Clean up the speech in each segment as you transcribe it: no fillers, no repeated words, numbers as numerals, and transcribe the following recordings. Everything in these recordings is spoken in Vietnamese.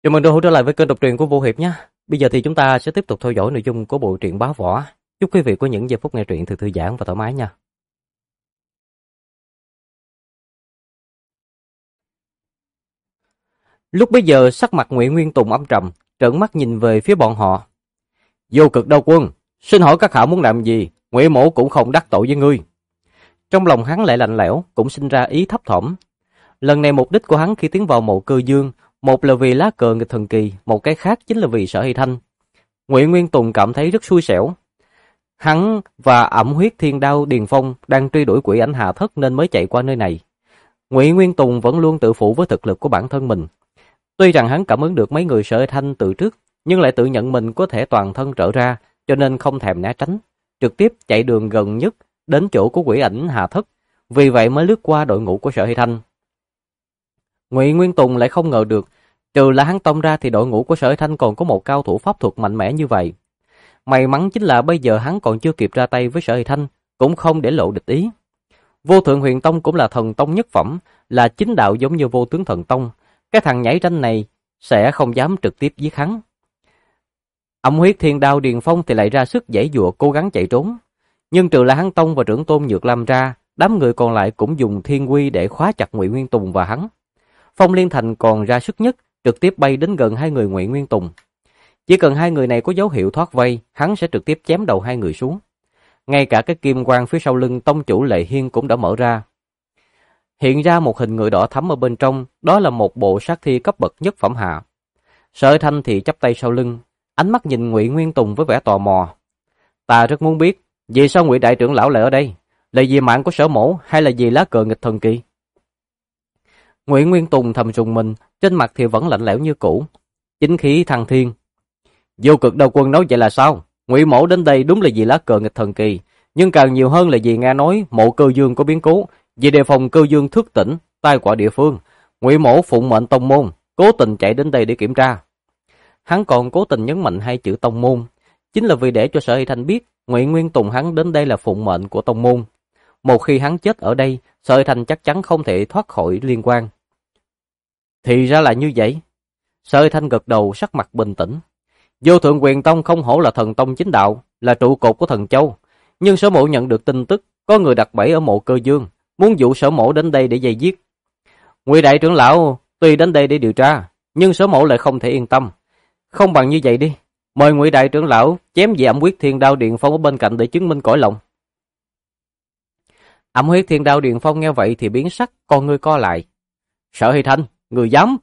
Chào mừng đồng trở lại với kênh đọc truyện của Vô Hiệp nhé. Bây giờ thì chúng ta sẽ tiếp tục theo dõi nội dung của bộ truyện Bá Võ. Chúc quý vị có những giây phút nghe truyện thư giãn và thoải mái nha. Lúc bấy giờ sắc mặt Ngụy Nguyên Tùng âm trầm, trợn mắt nhìn về phía bọn họ. Vô Cực Đao Quân, xin hỏi các hạ muốn làm gì? Ngụy mỗ cũng không đắc tội với ngươi. Trong lòng hắn lại lạnh lẽo, cũng sinh ra ý thấp thỏm. Lần này mục đích của hắn khi tiến vào Mộ Cơ Dương, một là vì lá cờ nghịch thần kỳ, một cái khác chính là vì Sở Hy Thanh. Ngụy Nguyên Tùng cảm thấy rất xui xẻo. Hắn và Ẩm Huyết Thiên Đao Điền Phong đang truy đuổi quỷ ảnh Hà Thất nên mới chạy qua nơi này. Ngụy Nguyên Tùng vẫn luôn tự phụ với thực lực của bản thân mình. Tuy rằng hắn cảm ứng được mấy người Sở Hy Thanh từ trước, nhưng lại tự nhận mình có thể toàn thân trở ra, cho nên không thèm né tránh, trực tiếp chạy đường gần nhất đến chỗ của quỷ ảnh Hà Thất, vì vậy mới lướt qua đội ngũ của Sở Hy Thanh. Ngụy Nguyên Tùng lại không ngờ được, trừ là hắn tông ra thì đội ngũ của Sở Hy Thanh còn có một cao thủ pháp thuật mạnh mẽ như vậy. May mắn chính là bây giờ hắn còn chưa kịp ra tay với Sở Hy Thanh, cũng không để lộ địch ý. Vô Thượng Huyền Tông cũng là thần tông nhất phẩm, là chính đạo giống như Vô Tướng Thần Tông. Cái thằng nhảy ranh này sẽ không dám trực tiếp giết hắn. Ẩm Huyết Thiên Đao Điền Phong thì lại ra sức giãy giụa cố gắng chạy trốn. Nhưng trừ là hắn Tông và trưởng tôn Nhược Lam ra, đám người còn lại cũng dùng thiên quy để khóa chặt Ngụy Nguyên Tùng và hắn. Phong Liên Thành còn ra sức nhất, trực tiếp bay đến gần hai người Ngụy Nguyên Tùng. Chỉ cần hai người này có dấu hiệu thoát vây, hắn sẽ trực tiếp chém đầu hai người xuống. Ngay cả cái kim quang phía sau lưng tông chủ Lệ Hiên cũng đã mở ra. Hiện ra một hình người đỏ thắm ở bên trong, đó là một bộ sát thi cấp bậc nhất phẩm hạ. Sở Hy Thanh thì chắp tay sau lưng, ánh mắt nhìn Ngụy Nguyên Tùng với vẻ tò mò. Ta rất muốn biết, vì sao Ngụy đại trưởng lão lại ở đây? Là vì mạng của Sở mỗ hay là vì lá cờ nghịch thần kỳ? Ngụy Nguyên Tùng thầm rùng mình, trên mặt thì vẫn lạnh lẽo như cũ. Chính khí thăng thiên. Vô Cực Đao Quân nói vậy là sao? Ngụy mỗ đến đây đúng là vì lá cờ nghịch thần kỳ, nhưng càng nhiều hơn là vì nghe nói Mộ Cơ Dương có biến cố, vì đề phòng Cơ Dương thức tỉnh, tai họa địa phương. Ngụy mỗ phụng mệnh tông môn, cố tình chạy đến đây để kiểm tra. Hắn còn cố tình nhấn mạnh hai chữ tông môn, chính là vì để cho Sở Hy Thanh biết Ngụy Nguyên Tùng hắn đến đây là phụng mệnh của tông môn. Một khi hắn chết ở đây, Sở Hy Thanh chắc chắn không thể thoát khỏi liên quan. Thì ra là như vậy. Sở Hy Thanh gật đầu, sắc mặt bình tĩnh. Vô Thượng Huyền Tông không hổ là thần tông chính đạo, là trụ cột của Thần Châu. Nhưng Sở mỗ nhận được tin tức, có người đặt bẫy ở Mộ Cơ Dương, muốn dụ Sở mỗ đến đây để dây giết. Ngụy đại trưởng lão tuy đến đây để điều tra, nhưng Sở mỗ lại không thể yên tâm. Không bằng như vậy đi, mời Ngụy đại trưởng lão chém về Ẩm Huyết Thiên Đao Điền Phong ở bên cạnh để chứng minh cõi lòng. Ẩm Huyết Thiên Đao Điền Phong nghe vậy thì biến sắc, con ngươi co lại. Sở Hy Thanh, người dám?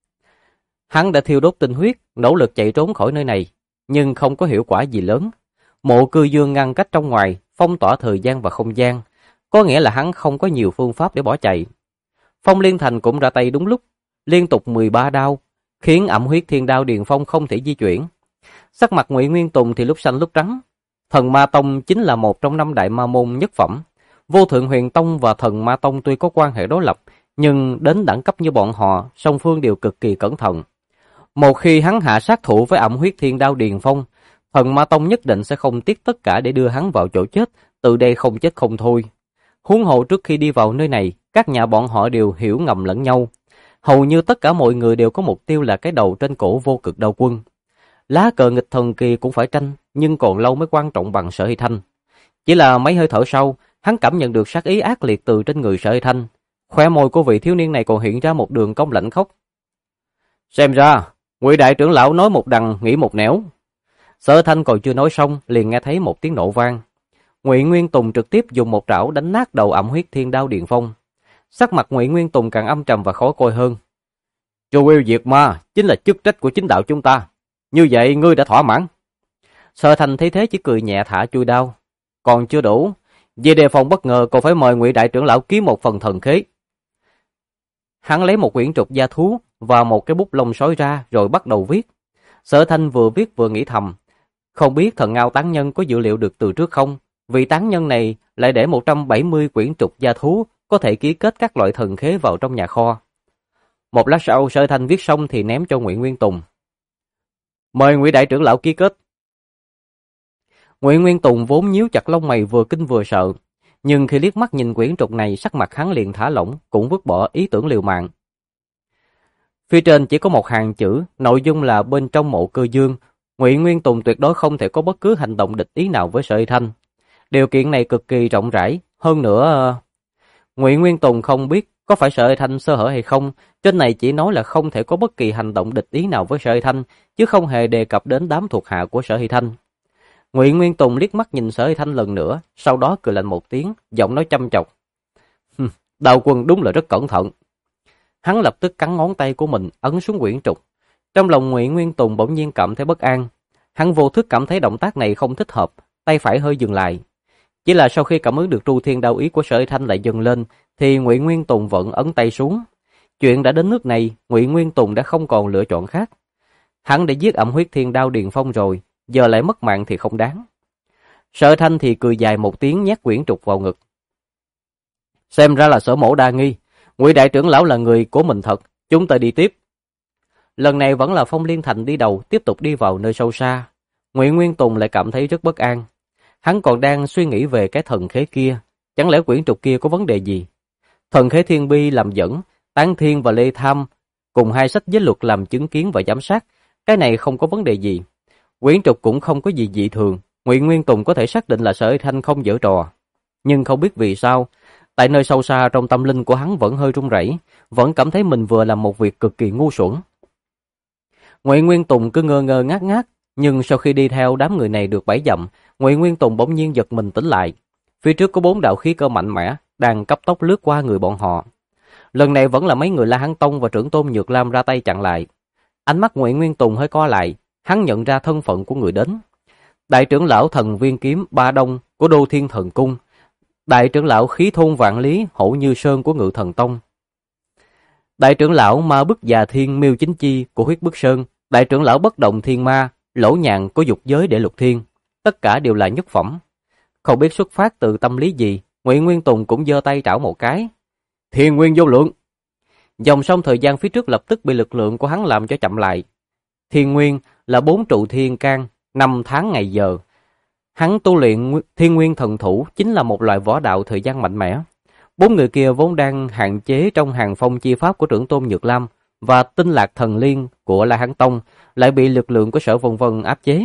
Hắn đã thiêu đốt tinh huyết, nỗ lực chạy trốn khỏi nơi này, nhưng không có hiệu quả gì lớn. Mộ Cơ Dương ngăn cách trong ngoài, phong tỏa thời gian và không gian, có nghĩa là hắn không có nhiều phương pháp để bỏ chạy. Phong Liên Thành cũng ra tay đúng lúc, liên tục 13 đao, khiến Ẩm Huyết Thiên Đao Điền Phong không thể di chuyển. Sắc mặt Ngụy Nguyên Tùng thì lúc xanh lúc trắng. Thần Ma Tông chính là một trong 5 đại ma môn nhất phẩm. Vô Thượng Huyền Tông và Thần Ma Tông tuy có quan hệ đối lập, nhưng đến đẳng cấp như bọn họ, song phương đều cực kỳ cẩn thận. Một khi hắn hạ sát thủ với Ẩm Huyết Thiên Đao Điền Phong, Thần Ma Tông nhất định sẽ không tiếc tất cả để đưa hắn vào chỗ chết, từ đây không chết không thôi. Huống hồ trước khi đi vào nơi này, các nhà bọn họ đều hiểu ngầm lẫn nhau. Hầu như tất cả mọi người đều có mục tiêu là cái đầu trên cổ Vô Cực Đao Quân. Lá cờ nghịch thần kỳ cũng phải tranh, nhưng còn lâu mới quan trọng bằng Sở Hy Thanh. Chỉ là mấy hơi thở sau, hắn cảm nhận được sát ý ác liệt từ trên người Sở Hy Thanh. Khóe môi của vị thiếu niên này còn hiện ra một đường cong lạnh khốc. Xem ra, Ngụy đại trưởng lão nói một đằng nghĩ một nẻo. Sở Hy Thanh còn chưa nói xong, liền nghe thấy một tiếng nổ vang. Ngụy Nguyên Tùng trực tiếp dùng một trảo đánh nát đầu Ẩm Huyết Thiên Đao Điền Phong. Sắc mặt Ngụy Nguyên Tùng càng âm trầm và khó coi hơn. Chu yêu diệt ma chính là chức trách của chính đạo chúng ta. Như vậy ngươi đã thỏa mãn. Sở Thành thấy thế chỉ cười nhẹ thả chui đao. Còn chưa đủ, vì đề phòng bất ngờ còn phải mời Ngụy đại trưởng lão ký một phần thần khế. Hắn lấy một quyển trục da thú và một cái bút lông sói ra rồi bắt đầu viết. Sở Thanh vừa viết vừa nghĩ thầm, không biết Thần Ngao tán nhân có dự liệu được từ trước không, vì tán nhân này lại để 170 quyển trục da thú có thể ký kết các loại thần khế vào trong nhà kho. Một lát sau, Sở Thanh viết xong thì ném cho Ngụy Nguyên Tùng. Mời Ngụy đại trưởng lão ký kết. Ngụy Nguyên Tùng vốn nhíu chặt lông mày vừa kinh vừa sợ, nhưng khi liếc mắt nhìn quyển trục này, sắc mặt hắn liền thả lỏng, cũng vứt bỏ ý tưởng liều mạng. Phía trên chỉ có một hàng chữ, nội dung là bên trong mộ Cơ Dương, Ngụy Nguyên Tùng tuyệt đối không thể có bất cứ hành động địch ý nào với Sở Y Thanh. Điều kiện này cực kỳ rộng rãi, hơn nữa Ngụy Nguyên Tùng không biết có phải Sở Y Thanh sơ hở hay không, trên này chỉ nói là không thể có bất kỳ hành động địch ý nào với Sở Y Thanh, chứ không hề đề cập đến đám thuộc hạ của Sở Y Thanh. Ngụy Nguyên Tùng liếc mắt nhìn Sở Y Thanh lần nữa, sau đó cười lạnh một tiếng, giọng nói chăm chọc. Đào Quân đúng là rất cẩn thận. Hắn lập tức cắn ngón tay của mình ấn xuống quyển trục. Trong lòng Ngụy Nguyên Tùng bỗng nhiên cảm thấy bất an. Hắn vô thức cảm thấy động tác này không thích hợp, tay phải hơi dừng lại. Chỉ là sau khi cảm ứng được Tru Thiên Đao ý của Sở Y Thanh lại dâng lên, thì Ngụy Nguyên Tùng vẫn ấn tay xuống. Chuyện đã đến nước này, Ngụy Nguyên Tùng đã không còn lựa chọn khác. Hắn đã giết Ẩm Huyết Thiên Đao Điền Phong rồi, giờ lại mất mạng thì không đáng. Sở Y Thanh thì cười dài một tiếng nhét quyển trục vào ngực. Xem ra là Sở mổ đa nghi, Ngụy đại trưởng lão là người của mình thật, chúng ta đi tiếp. Lần này vẫn là Phong Liên Thành đi đầu, tiếp tục đi vào nơi sâu xa. Ngụy Nguyên Tùng lại cảm thấy rất bất an. Hắn còn đang suy nghĩ về cái thần khế kia, chẳng lẽ quyển trục kia có vấn đề gì? Thần khế Thiên Bi làm dẫn, Tán Thiên và Lê Tham cùng hai sách giới luật làm chứng kiến và giám sát, cái này không có vấn đề gì. Quyển trục cũng không có gì dị thường, Ngụy Nguyên Tùng có thể xác định là Sở Y Thanh không giở trò. Nhưng không biết vì sao, tại nơi sâu xa trong tâm linh của hắn vẫn hơi run rẩy, vẫn cảm thấy mình vừa làm một việc cực kỳ ngu xuẩn. Ngụy Nguyên Tùng cứ ngơ ngơ ngác ngác, nhưng sau khi đi theo đám người này được 7 dặm, Ngụy Nguyên Tùng bỗng nhiên giật mình tỉnh lại. Phía trước có 4 đạo khí cơ mạnh mẽ đang cấp tốc lướt qua người bọn họ. Lần này vẫn là mấy người La Hán Tông và trưởng tôn Nhược Lam ra tay chặn lại. Ánh mắt Ngụy Nguyên Tùng hơi co lại, hắn nhận ra thân phận của người đến. Đại trưởng lão Thần Viên Kiếm Ba Đông của Đô Thiên Thần Cung, đại trưởng lão Khí Thôn Vạn Lý Hổ Như Sơn của Ngự Thần Tông, đại trưởng lão Ma Bức Già Thiên Miêu Chính Chi của Huyết Bức Sơn, đại trưởng lão Bất Động Thiên Ma Lỗ Nhàn của Dục Giới Để Lục Thiên, tất cả đều là nhất phẩm. Không biết xuất phát từ tâm lý gì, Ngụy Nguyên Tùng cũng giơ tay trảo một cái. Thiên Nguyên vô lượng. Dòng sông thời gian phía trước lập tức bị lực lượng của hắn làm cho chậm lại. Thiên Nguyên là 4 trụ thiên can, 5 tháng ngày giờ. Hắn tu luyện Thiên Nguyên thần thủ chính là một loại võ đạo thời gian mạnh mẽ. 4 người kia vốn đang hạn chế trong hàng phong chi pháp của trưởng tôn Nhược Lam và Tinh Lạc Thần Liên của La Hán Tông, lại bị lực lượng của Sở Vân Vân áp chế.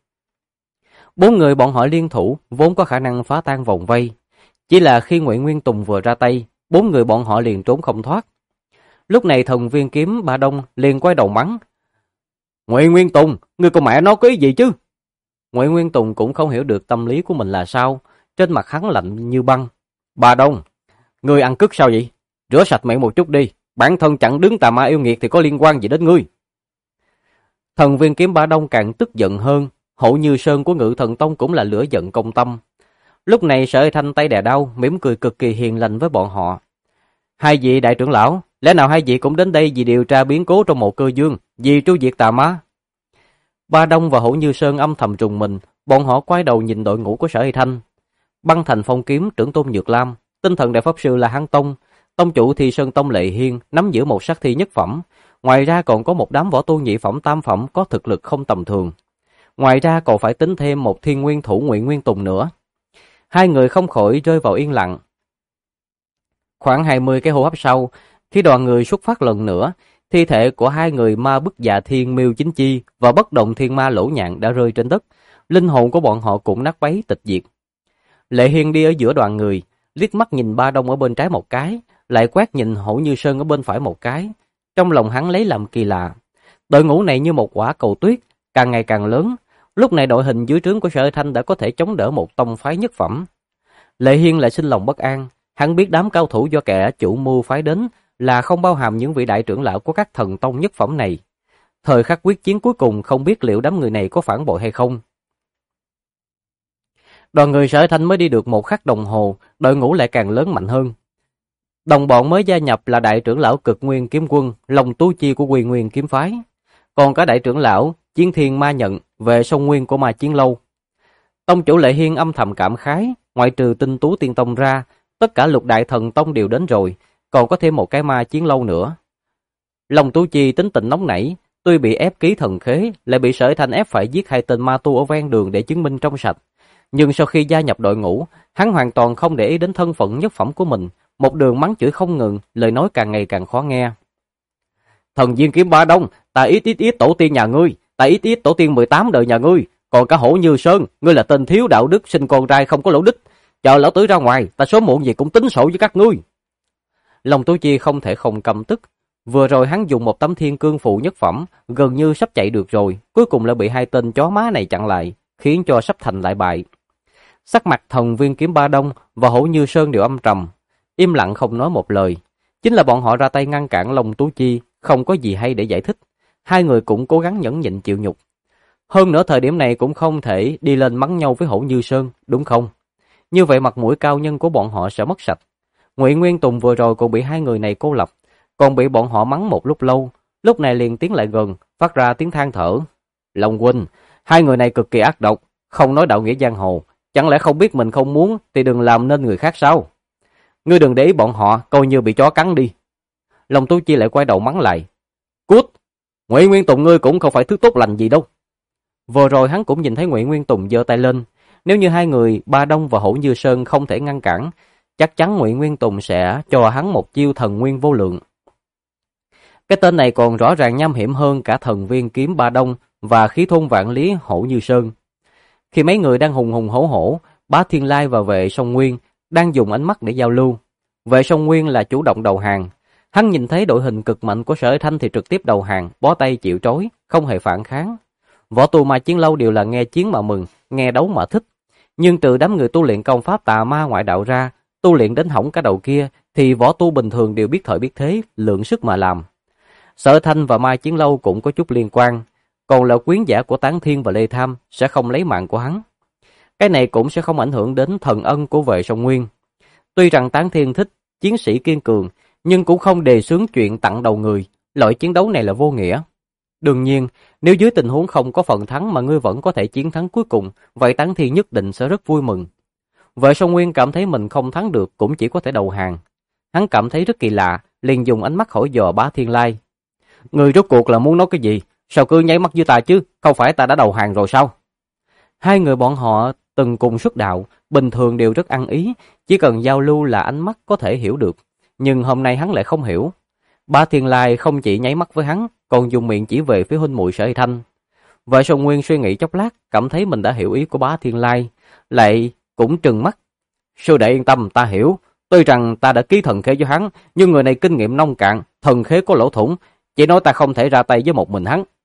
4 người bọn họ liên thủ vốn có khả năng phá tan vòng vây, chỉ là khi Ngụy Nguyên Tùng vừa ra tay, 4 người bọn họ liền trốn không thoát. Lúc này Thần Viên Kiếm Ba Đông liền quay đầu mắng. Ngụy Nguyên Tùng, ngươi con mẹ nó có ý gì chứ? Ngụy Nguyên Tùng cũng không hiểu được tâm lý của mình là sao, trên mặt hắn lạnh như băng. Ba Đông, ngươi ăn cứt sao vậy? Rửa sạch miệng một chút đi, bản thân chẳng đứng tà ma yêu nghiệt thì có liên quan gì đến ngươi? Thần Viên Kiếm Ba Đông càng tức giận hơn, Hổ Như Sơn của Ngự Thần Tông cũng là lửa giận công tâm. Lúc này Sở Y Thanh tay đè đau, mỉm cười cực kỳ hiền lành với bọn họ. Hai vị đại trưởng lão, lẽ nào hai vị cũng đến đây vì điều tra biến cố trong mộ Cơ Dương, vì tru diệt tà ma? Ba Đông và Hổ Như Sơn âm thầm trùng mình, bọn họ quay đầu nhìn đội ngũ của Sở Y Thanh. Băng Thành Phong Kiếm trưởng tôn Nhược Lam, Tinh Thần Đại Pháp Sư là Hán Tông, tông chủ thì Sơn Tông Lệ Hiên nắm giữ một sát thi nhất phẩm, ngoài ra còn có một đám võ tu nhị phẩm tam phẩm có thực lực không tầm thường. Ngoài ra còn phải tính thêm một Thiên Nguyên thủ Ngụy Nguyên Tùng nữa. Hai người không khỏi rơi vào yên lặng. Khoảng 20 cái hô hấp sau, khi đoàn người xuất phát lần nữa, thi thể của hai người Ma Bức Dạ Thiên Miêu Chính Chi và Bất Động Thiên Ma Lỗ Nhạn đã rơi trên đất, linh hồn của bọn họ cũng nát bấy tịch diệt. Lệ Hiên đi ở giữa đoàn người, liếc mắt nhìn Ba Đông ở bên trái một cái, lại quét nhìn Hổ Như Sơn ở bên phải một cái. Trong lòng hắn lấy làm kỳ lạ. Đội ngũ này như một quả cầu tuyết, càng ngày càng lớn. Lúc này đội hình dưới trướng của Sở Y Thanh đã có thể chống đỡ một tông phái nhất phẩm. Lệ Hiên lại sinh lòng bất an. Hắn biết đám cao thủ do kẻ chủ mưu phái đến là không bao hàm những vị đại trưởng lão của các thần tông nhất phẩm này. Thời khắc quyết chiến cuối cùng không biết liệu đám người này có phản bội hay không. Đoàn người Sở Y Thanh mới đi được một khắc đồng hồ, đội ngũ lại càng lớn mạnh hơn. Đồng bọn mới gia nhập là đại trưởng lão Cực Nguyên Kiếm Quân, Long Tú Chi của Quy Nguyên Kiếm Phái. Còn cả đại trưởng lão Chiến Thiên Ma Nhận về sông nguyên của Ma Chiến Lâu. Tông chủ Lệ Hiên âm thầm cảm khái, ngoại trừ Tinh Tú Tiên Tông ra, tất cả lục đại thần tông đều đến rồi, còn có thêm một cái Ma Chiến Lâu nữa. Long Tú Chi tính tình nóng nảy, tuy bị ép ký thần khế, lại bị Sở Y Thanh ép phải giết hai tên ma tu ở ven đường để chứng minh trong sạch. Nhưng sau khi gia nhập đội ngũ, hắn hoàn toàn không để ý đến thân phận nhất phẩm của mình, một đường mắng chửi không ngừng, lời nói càng ngày càng khó nghe. Thần viên kiếm Ba Đông, ta ít tổ tiên nhà ngươi, ta ít tổ tiên 18 đời nhà ngươi, còn cả Hổ Như Sơn, ngươi là tên thiếu đạo đức sinh con trai không có lỗ đích. Chờ lão tử ra ngoài, ta sớm muộn gì cũng tính sổ với các ngươi. Long Tú Chi không thể không căm tức. Vừa rồi hắn dùng một tấm thiên cương phụ nhất phẩm, gần như sắp chạy được rồi, cuối cùng lại bị hai tên chó má này chặn lại, khiến cho sắp thành lại bại. Sắc mặt thần viên kiếm Ba Đông và Hổ Như Sơn đều âm trầm, im lặng không nói một lời. Chính là bọn họ ra tay ngăn cản Long Tú Chi, không có gì hay để giải thích. Hai người cũng cố gắng nhẫn nhịn chịu nhục. Hơn nữa thời điểm này cũng không thể đi lên mắng nhau với Hổ Như Sơn, đúng không? Như vậy mặt mũi cao nhân của bọn họ sẽ mất sạch. Ngụy Nguyên Tùng vừa rồi cũng bị hai người này cô lập, còn bị bọn họ mắng một lúc lâu, lúc này liền tiến lại gần, phát ra tiếng than thở. Long huynh, hai người này cực kỳ ác độc, không nói đạo nghĩa giang hồ, chẳng lẽ không biết mình không muốn thì đừng làm nên người khác sao? Ngươi đừng để ý bọn họ, coi như bị chó cắn đi. Long Tú Chi lại quay đầu mắng lại. Cút! Ngụy Nguyên Tùng ngươi cũng không phải thứ tốt lành gì đâu. Vừa rồi hắn cũng nhìn thấy Ngụy Nguyên Tùng giơ tay lên, nếu như hai người Ba Đông và Hổ Như Sơn không thể ngăn cản, chắc chắn Ngụy Nguyên Tùng sẽ cho hắn một chiêu thần nguyên vô lượng. Cái tên này còn rõ ràng nham hiểm hơn cả thần viên kiếm Ba Đông và khí thôn vạn lý Hổ Như Sơn. Khi mấy người đang hùng hùng hổ hổ, Bá Thiên Lai và Vệ Song Nguyên đang dùng ánh mắt để giao lưu. Vệ Song Nguyên là chủ động đầu hàng. Hắn nhìn thấy đội hình cực mạnh của Sở Thanh thì trực tiếp đầu hàng, bó tay chịu trói, không hề phản kháng. Võ tu mà chiến lâu đều là nghe chiến mà mừng, nghe đấu mà thích. Nhưng từ đám người tu luyện công pháp tà ma ngoại đạo ra, tu luyện đến hỏng cả đầu kia, thì võ tu bình thường đều biết thời biết thế, lượng sức mà làm. Sở Thanh và Mai Chiến Lâu cũng có chút liên quan, còn là quyến giả của Tán Thiên và Lê Tham sẽ không lấy mạng của hắn. Cái này cũng sẽ không ảnh hưởng đến thần ân của Vệ Song Nguyên. Tuy rằng Tán Thiên thích chiến sĩ kiên cường, nhưng cũng không đề xướng chuyện tặng đầu người, loại chiến đấu này là vô nghĩa. Đương nhiên, nếu dưới tình huống không có phần thắng mà ngươi vẫn có thể chiến thắng cuối cùng, vậy Tán Thiên nhất định sẽ rất vui mừng. Vệ Song Nguyên cảm thấy mình không thắng được cũng chỉ có thể đầu hàng. Hắn cảm thấy rất kỳ lạ, liền dùng ánh mắt hỏi dò Bá Thiên Lai. Người rốt cuộc là muốn nói cái gì? Sao cứ nháy mắt với ta chứ? Không phải ta đã đầu hàng rồi sao? Hai người bọn họ từng cùng xuất đạo, bình thường đều rất ăn ý, chỉ cần giao lưu là ánh mắt có thể hiểu được. Nhưng hôm nay hắn lại không hiểu. Bá Thiên Lai không chỉ nháy mắt với hắn, còn dùng miệng chỉ về phía huynh muội Sở Thanh. Vệ Song Nguyên suy nghĩ chốc lát, cảm thấy mình đã hiểu ý của Bá Thiên Lai, lại cũng trừng mắt. Sư đệ yên tâm, ta hiểu. Tuy rằng ta đã ký thần khế với hắn, nhưng người này kinh nghiệm nông cạn, thần khế có lỗ thủng, chỉ nói ta không thể ra tay với một mình hắn.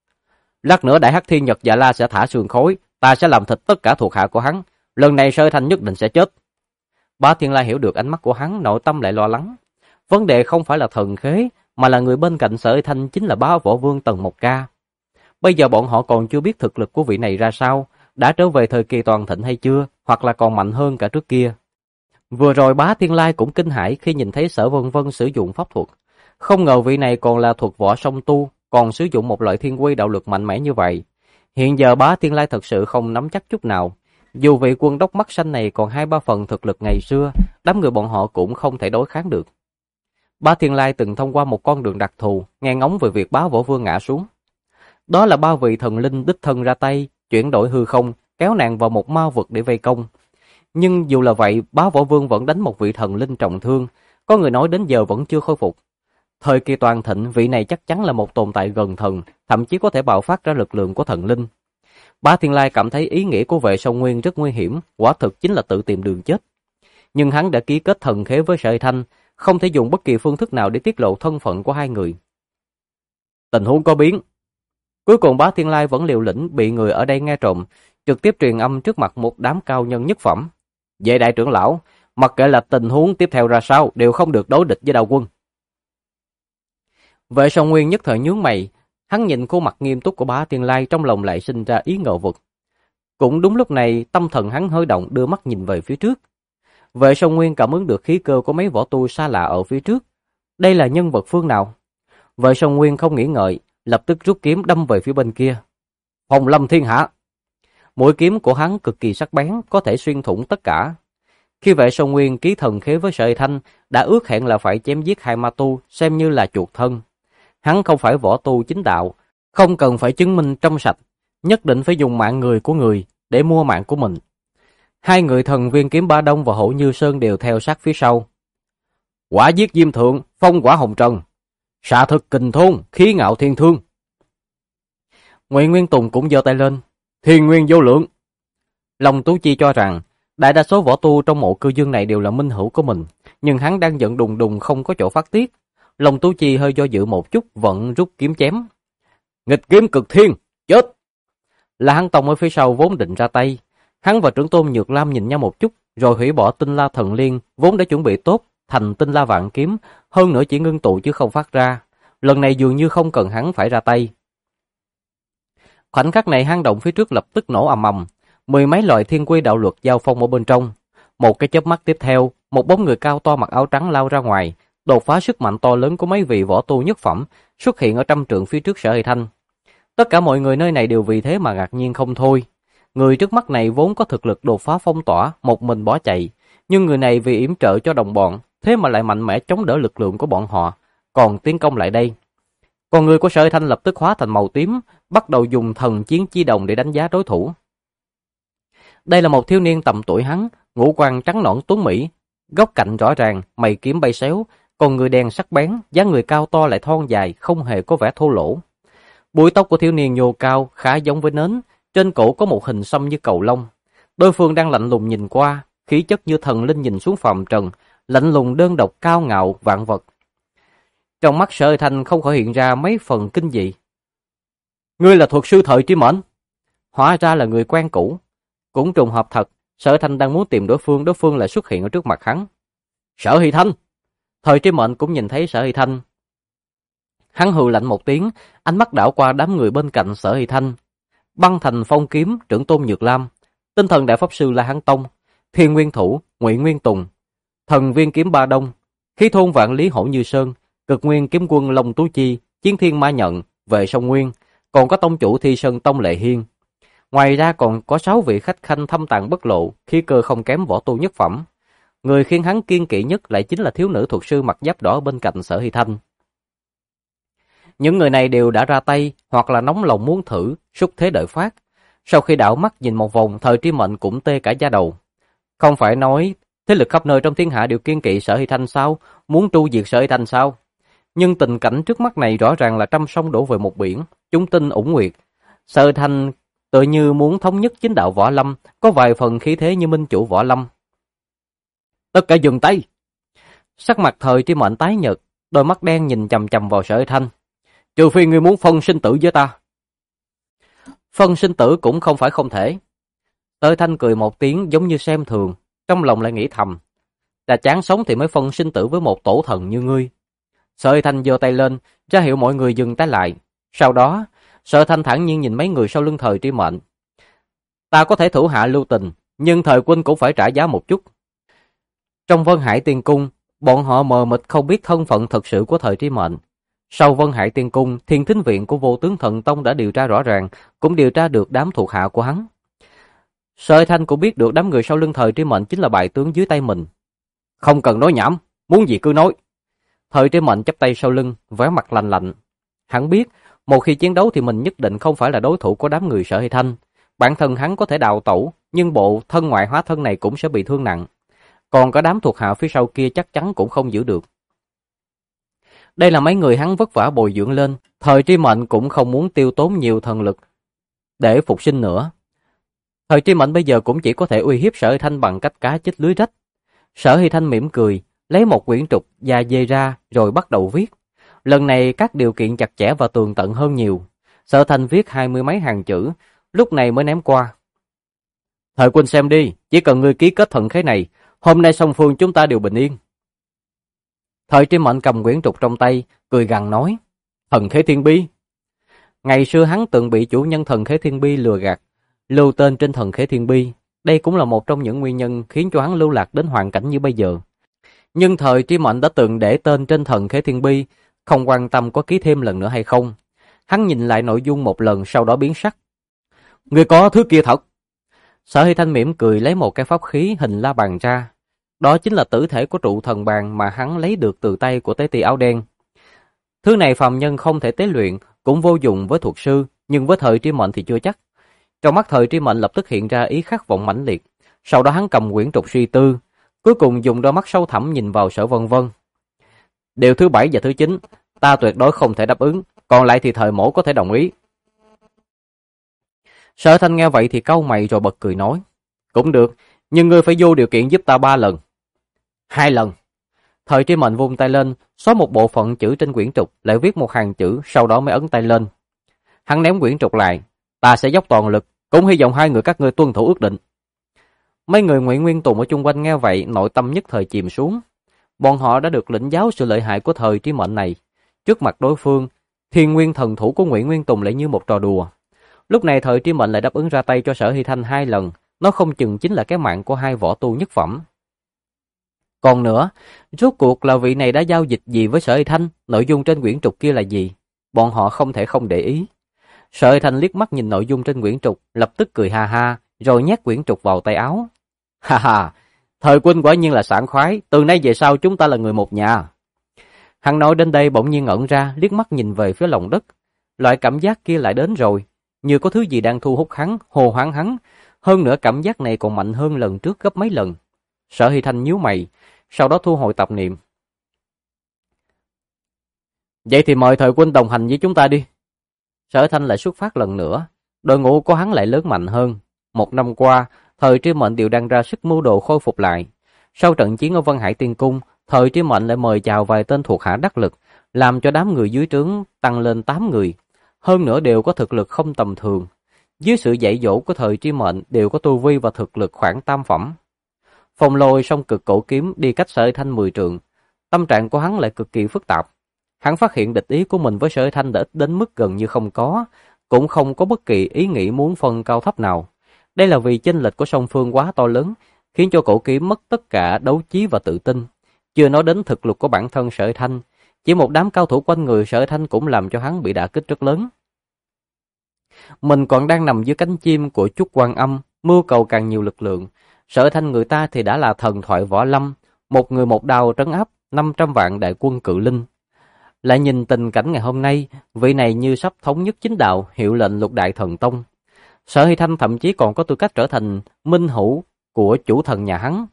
Lát nữa Đại Hắc Thiên Nhật Dạ La sẽ thả xương khối, ta sẽ làm thịt tất cả thuộc hạ của hắn. Lần này Sở Thanh nhất định sẽ chết. Bá Thiên Lai hiểu được ánh mắt của hắn, nội tâm lại lo lắng. Vấn đề không phải là thần khế, mà là người bên cạnh Sở Thanh chính là Bá Võ Vương Tần Mộc Ca. Bây giờ bọn họ còn chưa biết thực lực của vị này ra sao, đã trở về thời kỳ toàn thịnh hay chưa, hoặc là còn mạnh hơn cả trước kia. Vừa rồi Bá Thiên Lai cũng kinh hãi khi nhìn thấy Sở Vân Vân sử dụng pháp thuật. Không ngờ vị này còn là thuật võ song tu, còn sử dụng một loại thiên quy đạo lực mạnh mẽ như vậy. Hiện giờ Bá Thiên Lai thật sự không nắm chắc chút nào. Dù vị quân đốc mắt xanh này còn 2-3 phần thực lực ngày xưa, đám người bọn họ cũng không thể đối kháng được. Bá Thiên Lai từng thông qua một con đường đặc thù, nghe ngóng về việc Bá Võ Vương ngã xuống. Đó là 3 vị thần linh đích thân ra tay, chuyển đổi hư không, kéo nàng vào một ma vực để vây công. Nhưng dù là vậy, Bá Võ Vương vẫn đánh một vị thần linh trọng thương, có người nói đến giờ vẫn chưa khôi phục. Thời kỳ toàn thịnh, vị này chắc chắn là một tồn tại gần thần, thậm chí có thể bạo phát ra lực lượng của thần linh. Bá Thiên Lai cảm thấy ý nghĩa của Vệ Song Nguyên rất nguy hiểm, quả thực chính là tự tìm đường chết. Nhưng hắn đã ký kết thần khế với Sở Thanh, không thể dùng bất kỳ phương thức nào để tiết lộ thân phận của hai người. Tình huống có biến. Cuối cùng Bá Thiên Lai vẫn liều lĩnh bị người ở đây nghe trộm, trực tiếp truyền âm trước mặt một đám cao nhân nhất phẩm. Vệ đại trưởng lão, mặc kệ là tình huống tiếp theo ra sao, đều không được đối địch với đạo quân. Vệ Song Nguyên nhất thời nhướng mày, hắn nhìn khuôn mặt nghiêm túc của Bá Thiên Lai trong lòng lại sinh ra ý ngờ vực. Cũng đúng lúc này, tâm thần hắn hơi động đưa mắt nhìn về phía trước. Vệ Song Nguyên cảm ứng được khí cơ của mấy võ tu xa lạ ở phía trước. Đây là nhân vật phương nào? Vệ Song Nguyên không nghĩ ngợi, lập tức rút kiếm đâm về phía bên kia. Hồng Lâm Thiên Hạ! Mũi kiếm của hắn cực kỳ sắc bén, có thể xuyên thủng tất cả. Khi Vệ Song Nguyên ký thần khế với Sở Thanh, đã ước hẹn là phải chém giết hai ma tu, xem như là chuộc thân. Hắn không phải võ tu chính đạo, không cần phải chứng minh trong sạch, nhất định phải dùng mạng người của người để mua mạng của mình. Hai người thần viên kiếm Ba Đông và Hổ Như Sơn đều theo sát phía sau. Quả giết Diêm Thượng, phong quả Hồng Trần. Xạ thực kình thôn, khí ngạo thiên thương. Ngụy Nguyên Tùng cũng giơ tay lên. Thiên nguyên vô lượng. Long Tú Chi cho rằng đại đa số võ tu trong mộ cư dương này đều là minh hữu của mình, nhưng hắn đang giận đùng đùng không có chỗ phát tiết. Long Tú Chi hơi do dự một chút, vẫn rút kiếm chém. Nghịch kiếm cực thiên, chết! Là Hán Tông ở phía sau vốn định ra tay. Hắn và trưởng tôn Nhược Lam nhìn nhau một chút, rồi hủy bỏ Tinh La Thần Liên vốn đã chuẩn bị tốt thành Tinh La Vạn Kiếm, hơn nữa chỉ ngưng tụ chứ không phát ra. Lần này dường như không cần hắn phải ra tay. Khoảnh khắc này hang động phía trước lập tức nổ ầm ầm, mười mấy loại thiên quy đạo luật giao phong ở bên trong. Một cái chớp mắt tiếp theo, một bóng người cao to mặc áo trắng lao ra ngoài, đột phá sức mạnh to lớn của mấy vị võ tu nhất phẩm, xuất hiện ở trăm trượng phía trước Sở Hy Thanh. Tất cả mọi người nơi này đều vì thế mà ngạc nhiên không thôi. Người trước mắt này vốn có thực lực đột phá phong tỏa, một mình bỏ chạy, nhưng người này vì yểm trợ cho đồng bọn, thế mà lại mạnh mẽ chống đỡ lực lượng của bọn họ, còn tiến công lại đây. Còn người của Sở Hy Thanh lập tức hóa thành màu tím, bắt đầu dùng thần chiến chi đồng để đánh giá đối thủ. Đây là một thiếu niên tầm tuổi hắn, ngũ quan trắng nõn tuấn mỹ, góc cạnh rõ ràng, mày kiếm bay xéo, còn người đen sắc bén, dáng người cao to lại thon dài, không hề có vẻ thô lỗ. Búi tóc của thiếu niên nhô cao, khá giống với nến, trên cổ có một hình xăm như cầu lông. Đối phương đang lạnh lùng nhìn qua, khí chất như thần linh nhìn xuống phàm trần, lạnh lùng đơn độc cao ngạo vạn vật. Trong mắt Sở Hy Thanh không khỏi hiện ra mấy phần kinh dị. Ngươi là thuật sư Thời Tri Mệnh? Hóa ra là người quen cũ. Cũng trùng hợp thật, Sở Hy Thanh đang muốn tìm đối phương lại xuất hiện ở trước mặt hắn. Sở Hy Thanh! Thời Tri Mệnh cũng nhìn thấy Sở Hy Thanh. Hắn hừ lạnh một tiếng, ánh mắt đảo qua đám người bên cạnh Sở Hy Thanh. Băng Thành Phong Kiếm, trưởng tôn Nhược Lam, Tinh Thần Đại Pháp Sư La Hán Tông, Thiên Nguyên Thủ, Ngụy Nguyên Tùng, Thần Viên Kiếm Ba Đông, Khí Thôn Vạn Lý Hổ Như Sơn, Cực Nguyên Kiếm Quân Long Tú Chi, Chiến Thiên Ma Nhận, Vệ Sông Nguyên, còn có tông chủ Thi Sơn Tông Lệ Hiên. Ngoài ra còn có 6 vị khách khanh thâm tàng bất lộ, khí cơ không kém võ tu nhất phẩm. Người khiến hắn kiên kỵ nhất lại chính là thiếu nữ thuật sư mặc giáp đỏ bên cạnh Sở Hy Thanh. Những người này đều đã ra tay, hoặc là nóng lòng muốn thử, xúc thế đợi phát. Sau khi đảo mắt nhìn một vòng, Thời Tri Mệnh cũng tê cả da đầu. Không phải nói thế lực khắp nơi trong thiên hạ đều kiên kỵ Sở Hy Thanh sao? Muốn tru diệt Sở Hy Thanh sao? Nhưng tình cảnh trước mắt này rõ ràng là trăm sông đổ về một biển, chúng tinh ủng nguyệt. Sở Hy Thanh tự như muốn thống nhất chính đạo võ lâm, có vài phần khí thế như minh chủ võ lâm. Tất cả dừng tay! Sắc mặt Thời Tri Mệnh tái nhợt, đôi mắt đen nhìn chằm chằm vào Sở Hy Thanh. Trừ phi ngươi muốn phân sinh tử với ta. Phân sinh tử cũng không phải không thể. Sở Hy Thanh cười một tiếng giống như xem thường, trong lòng lại nghĩ thầm. Đã chán sống thì mới phân sinh tử với một tổ thần như ngươi. Sở Hy Thanh giơ tay lên, ra hiệu mọi người dừng tay lại. Sau đó, Sở Hy Thanh thản nhiên nhìn mấy người sau lưng Thời Tri Mệnh. Ta có thể thủ hạ lưu tình, nhưng Thời huynh cũng phải trả giá một chút. Trong Vân Hải Tiên Cung, bọn họ mờ mịt không biết thân phận thật sự của Thời Tri Mệnh. Sau Vân Hải Tiên Cung, Thiên Thính Viện của Vô Tướng Thần Tông đã điều tra rõ ràng, cũng điều tra được đám thuộc hạ của hắn. Sở Hy Thanh cũng biết được đám người sau lưng Thời Tri Mệnh chính là bại tướng dưới tay mình. Không cần nói nhảm, muốn gì cứ nói. Thời Tri Mệnh chắp tay sau lưng, vẻ mặt lạnh lạnh. Hắn biết, một khi chiến đấu thì mình nhất định không phải là đối thủ của đám người Sở Hy Thanh. Bản thân hắn có thể đào tẩu, nhưng bộ thân ngoại hóa thân này cũng sẽ bị thương nặng. Còn có đám thuộc hạ phía sau kia chắc chắn cũng không giữ được. Đây là mấy người hắn vất vả bồi dưỡng lên, Thời Tri Mệnh cũng không muốn tiêu tốn nhiều thần lực để phục sinh nữa. Thời Tri Mệnh bây giờ cũng chỉ có thể uy hiếp Sở Hy Thanh bằng cách cá chích lưới rách. Sở Hy Thanh mỉm cười, lấy một quyển trục da dê ra rồi bắt đầu viết. Lần này các điều kiện chặt chẽ và tường tận hơn nhiều. Sở Hy Thanh viết 20 mấy hàng chữ, lúc này mới ném qua. Thời huynh xem đi, chỉ cần ngươi ký kết thần khế này, hôm nay song phương chúng ta đều bình yên. Thời Tri Mệnh cầm quyển trục trong tay, cười gằn nói, thần khế thiên bi. Ngày xưa hắn từng bị chủ nhân thần khế thiên bi lừa gạt, lưu tên trên thần khế thiên bi. Đây cũng là một trong những nguyên nhân khiến cho hắn lưu lạc đến hoàn cảnh như bây giờ. Nhưng Thời Tri Mệnh đã từng để tên trên thần khế thiên bi, không quan tâm có ký thêm lần nữa hay không. Hắn nhìn lại nội dung một lần sau đó biến sắc. Người có thứ kia thật. Sở Hy Thanh mỉm cười lấy một cái pháp khí hình la bàn ra. Đó chính là tử thể của trụ thần bàn mà hắn lấy được từ tay của tế ti áo đen. Thứ này phàm nhân không thể tế luyện, cũng vô dụng với thuật sư, nhưng với Thời Tri Mệnh thì chưa chắc. Trong mắt Thời Tri Mệnh lập tức hiện ra ý khát vọng mãnh liệt. Sau đó hắn cầm quyển trục suy tư, cuối cùng dùng đôi mắt sâu thẳm nhìn vào Sở Vân Vân. Điều thứ 7 và thứ 9, ta tuyệt đối không thể đáp ứng, còn lại thì thời mỗ có thể đồng ý. Sở Thanh nghe vậy thì cau mày rồi bật cười nói, cũng được, nhưng ngươi phải vô điều kiện giúp ta 3 lần. 2 lần. Thời Tri Mệnh vung tay lên, xóa một bộ phận chữ trên quyển trục, lại viết một hàng chữ, sau đó mới ấn tay lên. Hắn ném quyển trục lại, ta sẽ dốc toàn lực, cũng hy vọng 2 người các ngươi tuân thủ ước định. Mấy người Ngụy Nguyên Tùng ở chung quanh nghe vậy, nội tâm nhất thời chìm xuống. Bọn họ đã được lĩnh giáo sự lợi hại của Thời Tri Mệnh này. Trước mặt đối phương, Thiên Nguyên thần thủ của Ngụy Nguyên Tùng lại như một trò đùa. Lúc này Thời Tri Mệnh lại đáp ứng ra tay cho Sở Hy Thanh 2 lần, nó không chừng chính là cái mạng của 2 võ tu nhất phẩm. Còn nữa, rốt cuộc là vị này đã giao dịch gì với Sở Hy Thanh, nội dung trên quyển trục kia là gì? Bọn họ không thể không để ý. Sở Hy Thanh liếc mắt nhìn nội dung trên quyển trục, lập tức cười ha ha, rồi nhét quyển trục vào tay áo. Ha ha, Thời huynh quả nhiên là sảng khoái, từ nay về sau chúng ta là người một nhà. Hắn nói đến đây bỗng nhiên ngẩn ra, liếc mắt nhìn về phía lòng đất. Loại cảm giác kia lại đến rồi, như có thứ gì đang thu hút hắn, hồ hoáng hắn. Hơn nữa cảm giác này còn mạnh hơn lần trước gấp mấy lần. Sở Hy Thanh nhíu mày, sau đó thu hồi tập niệm. Vậy thì mời Thời huynh đồng hành với chúng ta đi. Sở Thanh lại xuất phát lần nữa, đội ngũ của hắn lại lớn mạnh hơn. 1 năm qua, Thời Tri Mệnh đều đang ra sức mưu đồ khôi phục lại. Sau trận chiến ở Vân Hải Tiên Cung, Thời Tri Mệnh lại mời chào vài tên thuộc hạ đắc lực, làm cho đám người dưới trướng tăng lên 8 người. Hơn nữa đều có thực lực không tầm thường. Dưới sự dạy dỗ của Thời Tri Mệnh đều có tu vi và thực lực khoảng tam phẩm. Phong Lôi song cực cổ kiếm đi cách Sở Thanh 10 trượng. Tâm trạng của hắn lại cực kỳ phức tạp. Hắn phát hiện địch ý của mình với Sở Thanh đã ít đến mức gần như không có, cũng không có bất kỳ ý nghĩ muốn phân cao thấp nào. Đây là vì chênh lệch của song phương quá to lớn, khiến cho cổ kiếm mất tất cả đấu trí và tự tin. Chưa nói đến thực lực của bản thân Sở Thanh, chỉ một đám cao thủ quanh người Sở Thanh cũng làm cho hắn bị đả kích rất lớn. Mình còn đang nằm dưới cánh chim của Chúc Quan Âm, mưu cầu càng nhiều lực lượng. Sở Thanh người ta thì đã là thần thoại võ lâm, một người một đao trấn áp 500 vạn đại quân cự linh. Lại nhìn tình cảnh ngày hôm nay, vị này như sắp thống nhất chính đạo, hiệu lệnh lục đại thần tông. Sở Hy Thanh thậm chí còn có tư cách trở thành minh hữu của chủ thần nhà hắn.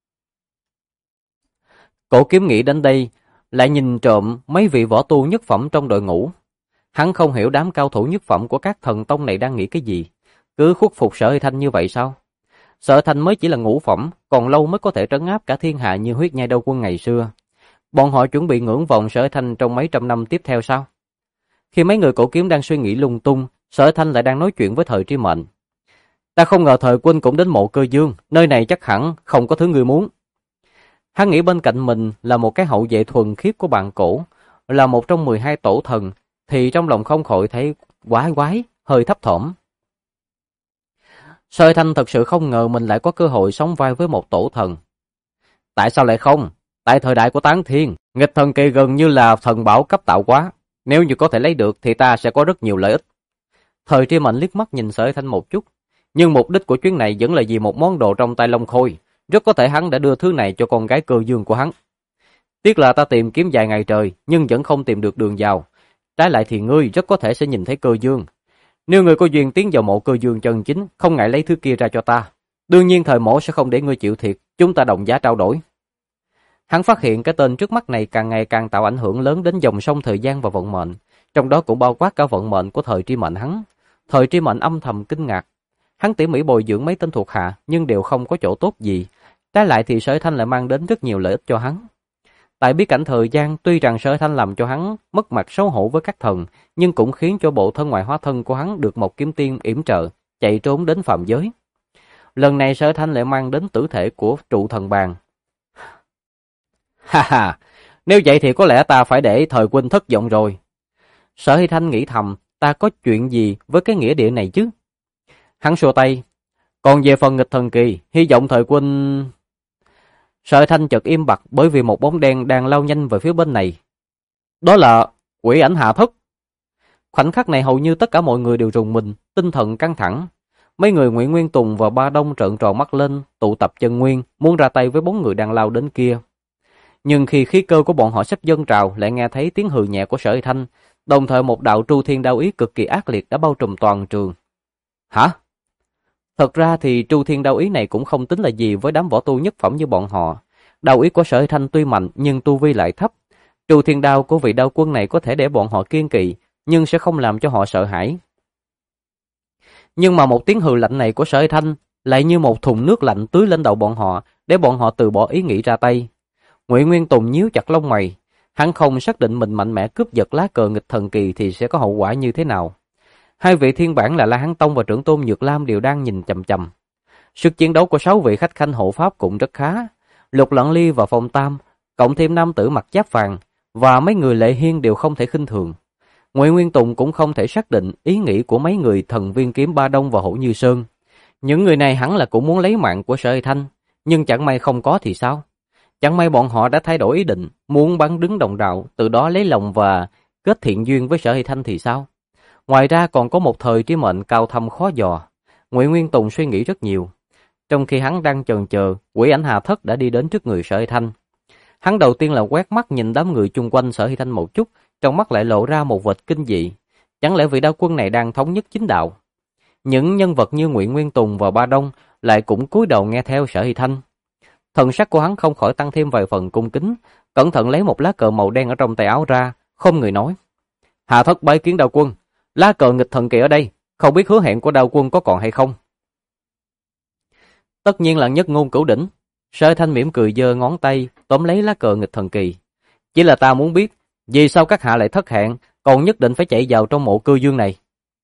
Cổ kiếm nghĩ đến đây, lại nhìn trộm mấy vị võ tu nhất phẩm trong đội ngũ. Hắn không hiểu đám cao thủ nhất phẩm của các thần tông này đang nghĩ cái gì, cứ khuất phục Sở Hy Thanh như vậy sao? Sở Thanh mới chỉ là ngũ phẩm, còn lâu mới có thể trấn áp cả thiên hạ như Huyết Nhai Đâu Quân ngày xưa. Bọn họ chuẩn bị ngưỡng vọng Sở Thanh trong mấy trăm năm tiếp theo sao? Khi mấy người cổ kiếm đang suy nghĩ lung tung, Sở Thanh lại đang nói chuyện với Thời Tri Mệnh. Ta không ngờ Thời huynh cũng đến Mộ Cơ Dương, nơi này chắc hẳn không có thứ ngươi muốn. Hắn nghĩ bên cạnh mình là một cái hậu vệ thuần khiết của bạn cổ, là một trong 12 tổ thần, thì trong lòng không khỏi thấy quái quái, hơi thấp thỏm. Sở Thanh thật sự không ngờ mình lại có cơ hội sống vai với một tổ thần. Tại sao lại không? Tại thời đại của Tán Thiên, nghịch thần kỳ gần như là thần bảo cấp tạo quá. Nếu như có thể lấy được thì ta sẽ có rất nhiều lợi ích. Thời Tri Mệnh liếc mắt nhìn Sở Thanh một chút. Nhưng mục đích của chuyến này vẫn là vì một món đồ trong tay Long Khôi. Rất có thể hắn đã đưa thứ này cho con gái Cơ Dương của hắn. Tiếc là ta tìm kiếm vài ngày trời, nhưng vẫn không tìm được đường vào. Trái lại thì ngươi rất có thể sẽ nhìn thấy Cơ Dương. Nếu ngươi có duyên tiến vào Mộ Cơ Dương chân chính, không ngại lấy thứ kia ra cho ta. Đương nhiên thời mổ sẽ không để ngươi chịu thiệt, chúng ta đồng giá trao đổi. Hắn phát hiện cái tên trước mắt này càng ngày càng tạo ảnh hưởng lớn đến dòng sông thời gian và vận mệnh, trong đó cũng bao quát cả vận mệnh của Thời Tri Mệnh hắn. Thời Tri Mệnh âm thầm kinh ngạc. Hắn tỉ mỉ bồi dưỡng mấy tên thuộc hạ, nhưng đều không có chỗ tốt gì. Trái lại thì Sở Thanh lại mang đến rất nhiều lợi ích cho hắn. Tại bí cảnh thời gian, tuy rằng Sở Thanh làm cho hắn mất mặt xấu hổ với các thần, nhưng cũng khiến cho bộ thân ngoại hóa thân của hắn được một kiếm tiên yểm trợ, chạy trốn đến phạm giới. Lần này Sở Thanh lại mang đến tử thể của trụ thần bàn. Ha ha, nếu vậy thì có lẽ ta phải để Thời huynh thất vọng rồi. Sở Hy Thanh nghĩ thầm, ta có chuyện gì với cái nghĩa địa này chứ? Hắn xua tay, còn về phần nghịch thần kỳ, hy vọng Thời huynh... Sở Thanh chợt im bặt bởi vì một bóng đen đang lao nhanh về phía bên này. Đó là quỷ ảnh Hạ Thất. Khoảnh khắc này hầu như tất cả mọi người đều rùng mình, tinh thần căng thẳng. Mấy người Ngụy Nguyên Tùng và Ba Đông trợn tròn mắt lên, tụ tập chân nguyên, muốn ra tay với 4 người đang lao đến kia. Nhưng khi khí cơ của bọn họ sắp dâng trào, lại nghe thấy tiếng hừ nhẹ của Sở Hy Thanh, đồng thời một đạo tru thiên đao ý cực kỳ ác liệt đã bao trùm toàn trường. Hả? Thật ra thì tru thiên đao ý này cũng không tính là gì với đám võ tu nhất phẩm như bọn họ. Đao ý của Sở Hy Thanh tuy mạnh nhưng tu vi lại thấp. Trù Thiên Đao của vị đao quân này có thể để bọn họ kiêng kỵ, nhưng sẽ không làm cho họ sợ hãi. Nhưng mà một tiếng hừ lạnh này của Sở Hy Thanh lại như một thùng nước lạnh tưới lên đầu bọn họ, để bọn họ từ bỏ ý nghĩ ra tay. Ngụy Nguyên Tùng nhíu chặt lông mày, hắn không xác định mình mạnh mẽ cướp giật lá cờ nghịch thần kỳ thì sẽ có hậu quả như thế nào. Hai vị thiên bản là La Hán Tông và trưởng tôn Nhược Lam đều đang nhìn chằm chằm. Sức chiến đấu của 6 vị khách khanh hộ pháp cũng rất khá. Lục Lận Ly và Phong Tam, cộng thêm nam tử mặc giáp vàng và mấy người Lệ Hiên đều không thể khinh thường. Ngụy Nguyên Tùng cũng không thể xác định ý nghĩ của mấy người Thần Viên Kiếm Ba Đông và Hổ Như Sơn. Những người này hẳn là cũng muốn lấy mạng của Sở Hy Thanh, nhưng chẳng may không có thì sao? Chẳng may bọn họ đã thay đổi ý định, muốn bắn đứng đồng đạo, từ đó lấy lòng và kết thiện duyên với Sở Hy Thanh thì sao? Ngoài ra còn có một thời trí mệnh cao thâm khó dò. Ngụy Nguyên Tùng suy nghĩ rất nhiều. Trong khi hắn đang chần chờ, Quỷ Ảnh Hà Thất đã đi đến trước người Sở Hy Thanh. Hắn đầu tiên là quét mắt nhìn đám người chung quanh Sở Hy Thanh một chút, trong mắt lại lộ ra một vệt kinh dị. Chẳng lẽ vị đao quân này đang thống nhất chính đạo? Những nhân vật như Ngụy Nguyên Tùng và Ba Đông lại cũng cúi đầu nghe theo Sở Hy Thanh. Thần sắc của hắn không khỏi tăng thêm vài phần cung kính, cẩn thận lấy một lá cờ màu đen ở trong tay áo ra, không người nói: Hà Thất bái kiến đao quân, lá cờ nghịch thần kỳ ở đây, không biết hứa hẹn của đao quân có còn hay không? Tất nhiên là nhất ngôn cửu đỉnh. Sở Hy Thanh mỉm cười giơ ngón tay tóm lấy lá cờ nghịch thần kỳ. Chỉ là ta muốn biết, vì sao các hạ lại thất hẹn, còn nhất định phải chạy vào trong mộ cư dương này?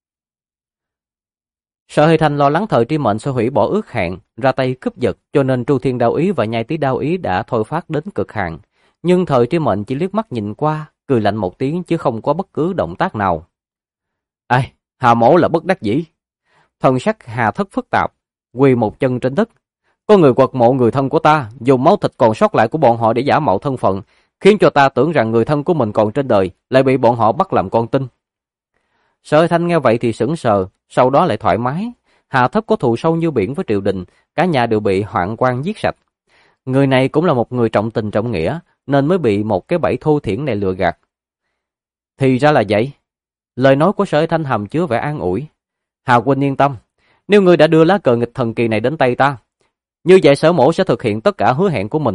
Sở Hy Thanh lo lắng thời tri mệnh sẽ hủy bỏ ước hẹn, ra tay cướp giật, cho nên Tru Thiên Đao Ý và Nhai Tí Đao Ý đã thôi phát đến cực hạn. Nhưng thời tri mệnh chỉ liếc mắt nhìn qua, cười lạnh một tiếng chứ không có bất cứ động tác nào. Ai, Hà mỗ là bất đắc dĩ. Thần sắc Hà Thất phức tạp, quỳ một chân trên đất. Có người quật mộ người thân của ta, dùng máu thịt còn sót lại của bọn họ để giả mạo thân phận, khiến cho ta tưởng rằng người thân của mình còn trên đời, lại bị bọn họ bắt làm con tin. Sở Hy Thanh nghe vậy thì sững sờ, sau đó lại thoải mái. Hà Thất có thù sâu như biển với triều đình, cả nhà đều bị hoạn quan giết sạch. Người này cũng là một người trọng tình trọng nghĩa, nên mới bị một cái bẫy thô thiển này lừa gạt. Thì ra là vậy. Lời nói của Sở Hy Thanh hàm chứa vẻ an ủi. Hà huynh yên tâm, nếu ngươi đã đưa lá cờ nghịch thần kỳ này đến tay ta, như vậy Sở mỗ sẽ thực hiện tất cả hứa hẹn của mình.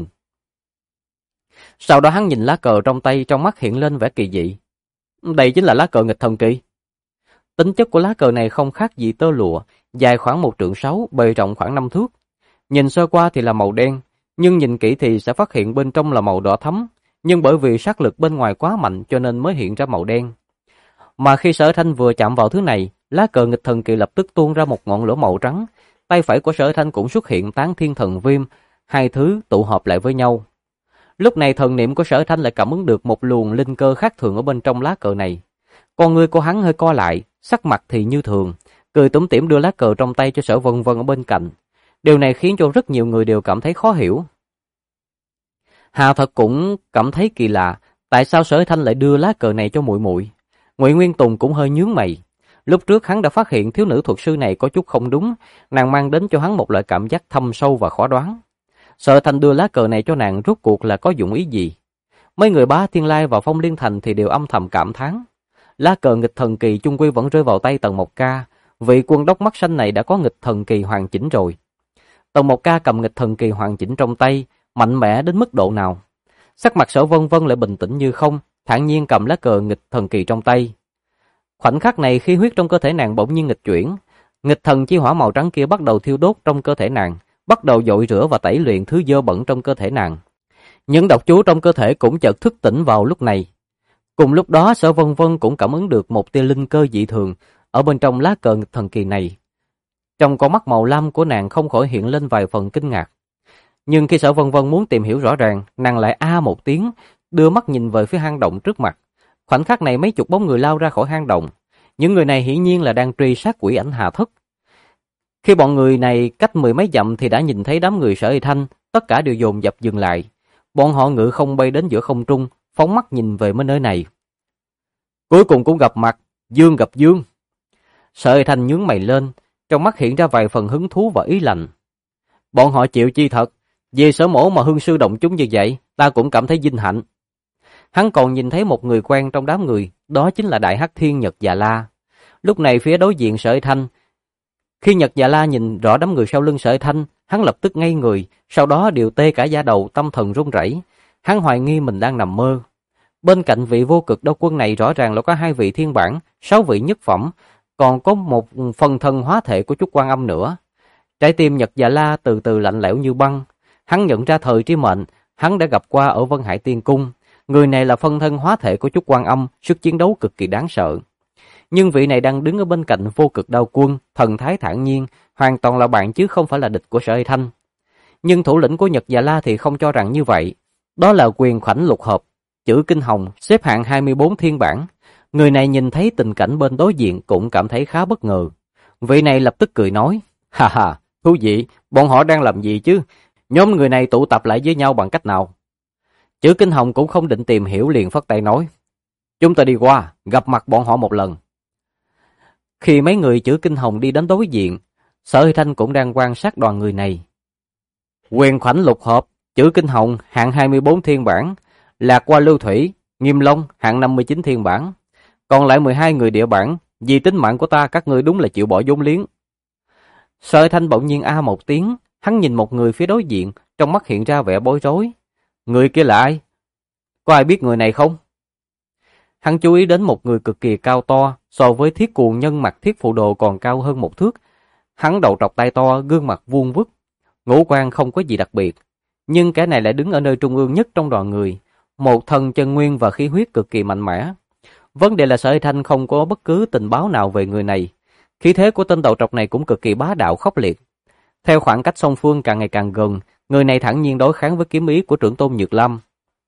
Sau đó hắn nhìn lá cờ trong tay, trong mắt hiện lên vẻ kỳ dị. Đây chính là lá cờ nghịch thần kỳ. Tính chất của lá cờ này không khác gì tơ lụa, dài khoảng 1,6 trượng, bề rộng khoảng 5 thước. Nhìn sơ qua thì là màu đen, nhưng nhìn kỹ thì sẽ phát hiện bên trong là màu đỏ thẫm, nhưng bởi vì sát lực bên ngoài quá mạnh cho nên mới hiện ra màu đen. Mà khi Sở Thanh vừa chạm vào thứ này, lá cờ nghịch thần kỳ lập tức tuôn ra một ngọn lửa màu trắng, tay phải của Sở Thanh cũng xuất hiện Tán Thiên Thần Viêm, hai thứ tụ hợp lại với nhau. Lúc này thần niệm của Sở Thanh lại cảm ứng được một luồng linh cơ khác thường ở bên trong lá cờ này. Con người của hắn hơi co lại, sắc mặt thì như thường, cười tủm tỉm đưa lá cờ trong tay cho Sở Vân Vân ở bên cạnh. Điều này khiến cho rất nhiều người đều cảm thấy khó hiểu. Hà Thật cũng cảm thấy kỳ lạ, tại sao Sở Thanh lại đưa lá cờ này cho muội muội? Ngụy Nguyên Tùng cũng hơi nhướng mày. Lúc trước hắn đã phát hiện thiếu nữ thuật sư này có chút không đúng, nàng mang đến cho hắn một loại cảm giác thâm sâu và khó đoán. Sở Thanh đưa lá cờ này cho nàng rốt cuộc là có dụng ý gì? Mấy người Bá Thiên Lai và Phong Liên Thành thì đều âm thầm cảm thán. Lá cờ nghịch thần kỳ chung quy vẫn rơi vào tay Tần Mộc Ca, vị quân đốc mắt xanh này đã có nghịch thần kỳ hoàn chỉnh rồi. Tần Mộc Ca cầm nghịch thần kỳ hoàn chỉnh trong tay, mạnh mẽ đến mức độ nào? Sắc mặt Sở Vân Vân lại bình tĩnh như không, thản nhiên cầm lá cờ nghịch thần kỳ trong tay. Khoảnh khắc này khí huyết trong cơ thể nàng bỗng nhiên nghịch chuyển, nghịch thần chi hỏa màu trắng kia bắt đầu thiêu đốt trong cơ thể nàng, bắt đầu dội rửa và tẩy luyện thứ dơ bẩn trong cơ thể nàng. Những độc chú trong cơ thể cũng chợt thức tỉnh vào lúc này. Cùng lúc đó Sở Vân Vân cũng cảm ứng được một tia linh cơ dị thường ở bên trong lá cờ nghịch thần kỳ này. Trong con mắt màu lam của nàng không khỏi hiện lên vài phần kinh ngạc. Nhưng khi Sở Vân Vân muốn tìm hiểu rõ ràng, nàng lại a một tiếng, đưa mắt nhìn về phía hang động trước mặt. Khoảnh khắc này mấy chục bóng người lao ra khỏi hang động. Những người này hiển nhiên là đang truy sát Quỷ Ảnh Hà Thất. Khi bọn người này cách 10 mấy dặm thì đã nhìn thấy đám người Sở Y Thanh, tất cả đều dồn dập dừng lại. Bọn họ ngự không bay đến giữa không trung, phóng mắt nhìn về nơi này. Cuối cùng cũng gặp mặt, dương gặp dương. Sở Y Thanh nhướng mày lên, trong mắt hiện ra vài phần hứng thú và ý lạnh. Bọn họ chịu chi thật, vì Sở mỗ mà hương sư động chúng như vậy, ta cũng cảm thấy vinh hạnh. Hắn còn nhìn thấy một người quen trong đám người, đó chính là Đại Hắc Thiên Nhật Dạ La. Lúc này phía đối diện Sở Y Thanh, khi Nhật Dạ La nhìn rõ đám người sau lưng Sở Y Thanh, hắn lập tức ngây người, sau đó đều tê cả da đầu, tâm thần run rẩy. Hắn hoài nghi mình đang nằm mơ. Bên cạnh vị vô cực đao quân này rõ ràng là có 2 vị thiên bản, 6 vị nhất phẩm, còn có một phần thân hóa thể của chút Quan Âm nữa. Trái tim Nhật Dạ La từ từ lạnh lẽo như băng. Hắn nhận ra Thời Tri Mệnh, hắn đã gặp qua ở Vân Hải Tiên Cung. Người này là phân thân hóa thể của chút Quan Âm, sức chiến đấu cực kỳ đáng sợ. Nhưng vị này đang đứng ở bên cạnh vô cực đao quân, thần thái thản nhiên, hoàn toàn là bạn chứ không phải là địch của Sở Hy Thanh. Nhưng thủ lĩnh của Nhật Dạ La thì không cho rằng như vậy. Đó là Quyền Khoảnh Lục Hợp, chữ Kinh Hồng, xếp hạng 24 thiên bản. Người này nhìn thấy tình cảnh bên đối diện cũng cảm thấy khá bất ngờ. Vị này lập tức cười nói, ha ha, thú vị, bọn họ đang làm gì chứ? Nhóm người này tụ tập lại với nhau bằng cách nào? Chữ Kinh Hồng cũng không định tìm hiểu, liền phất tay nói, chúng ta đi qua, gặp mặt bọn họ một lần. Khi mấy người chữ Kinh Hồng đi đến đối diện, Sở Hy Thanh cũng đang quan sát đoàn người này. Quyền Khoảnh Lục Hợp, chữ Kinh Hồng, hạng 24 thiên bản, Lạc Qua Lưu Thủy, Nghiêm Long, hạng 59 thiên bản. Còn lại 12 người địa bản, vì tính mạng của ta các ngươi đúng là chịu bỏ vốn liếng. Sở Hy Thanh bỗng nhiên a một tiếng, hắn nhìn một người phía đối diện, trong mắt hiện ra vẻ bối rối. Người kia là ai? Có ai biết người này không? Hắn chú ý đến một người cực kỳ cao to, so với Thiết Cuồng Nhân mặc Thiết Phụ Đồ còn cao hơn một thước. Hắn đầu trọc tai to, gương mặt vuông vức, ngũ quan không có gì đặc biệt, nhưng kẻ này lại đứng ở nơi trung ương nhất trong đoàn người, một thần chân nguyên và khí huyết cực kỳ mạnh mẽ. Vấn đề là Sở Hy Thanh không có bất cứ tình báo nào về người này. Khí thế của tên đầu trọc này cũng cực kỳ bá đạo khốc liệt. Theo khoảng cách song phương càng ngày càng gần, người này thản nhiên đối kháng với kiếm ý của trưởng tôn Nhược Lam.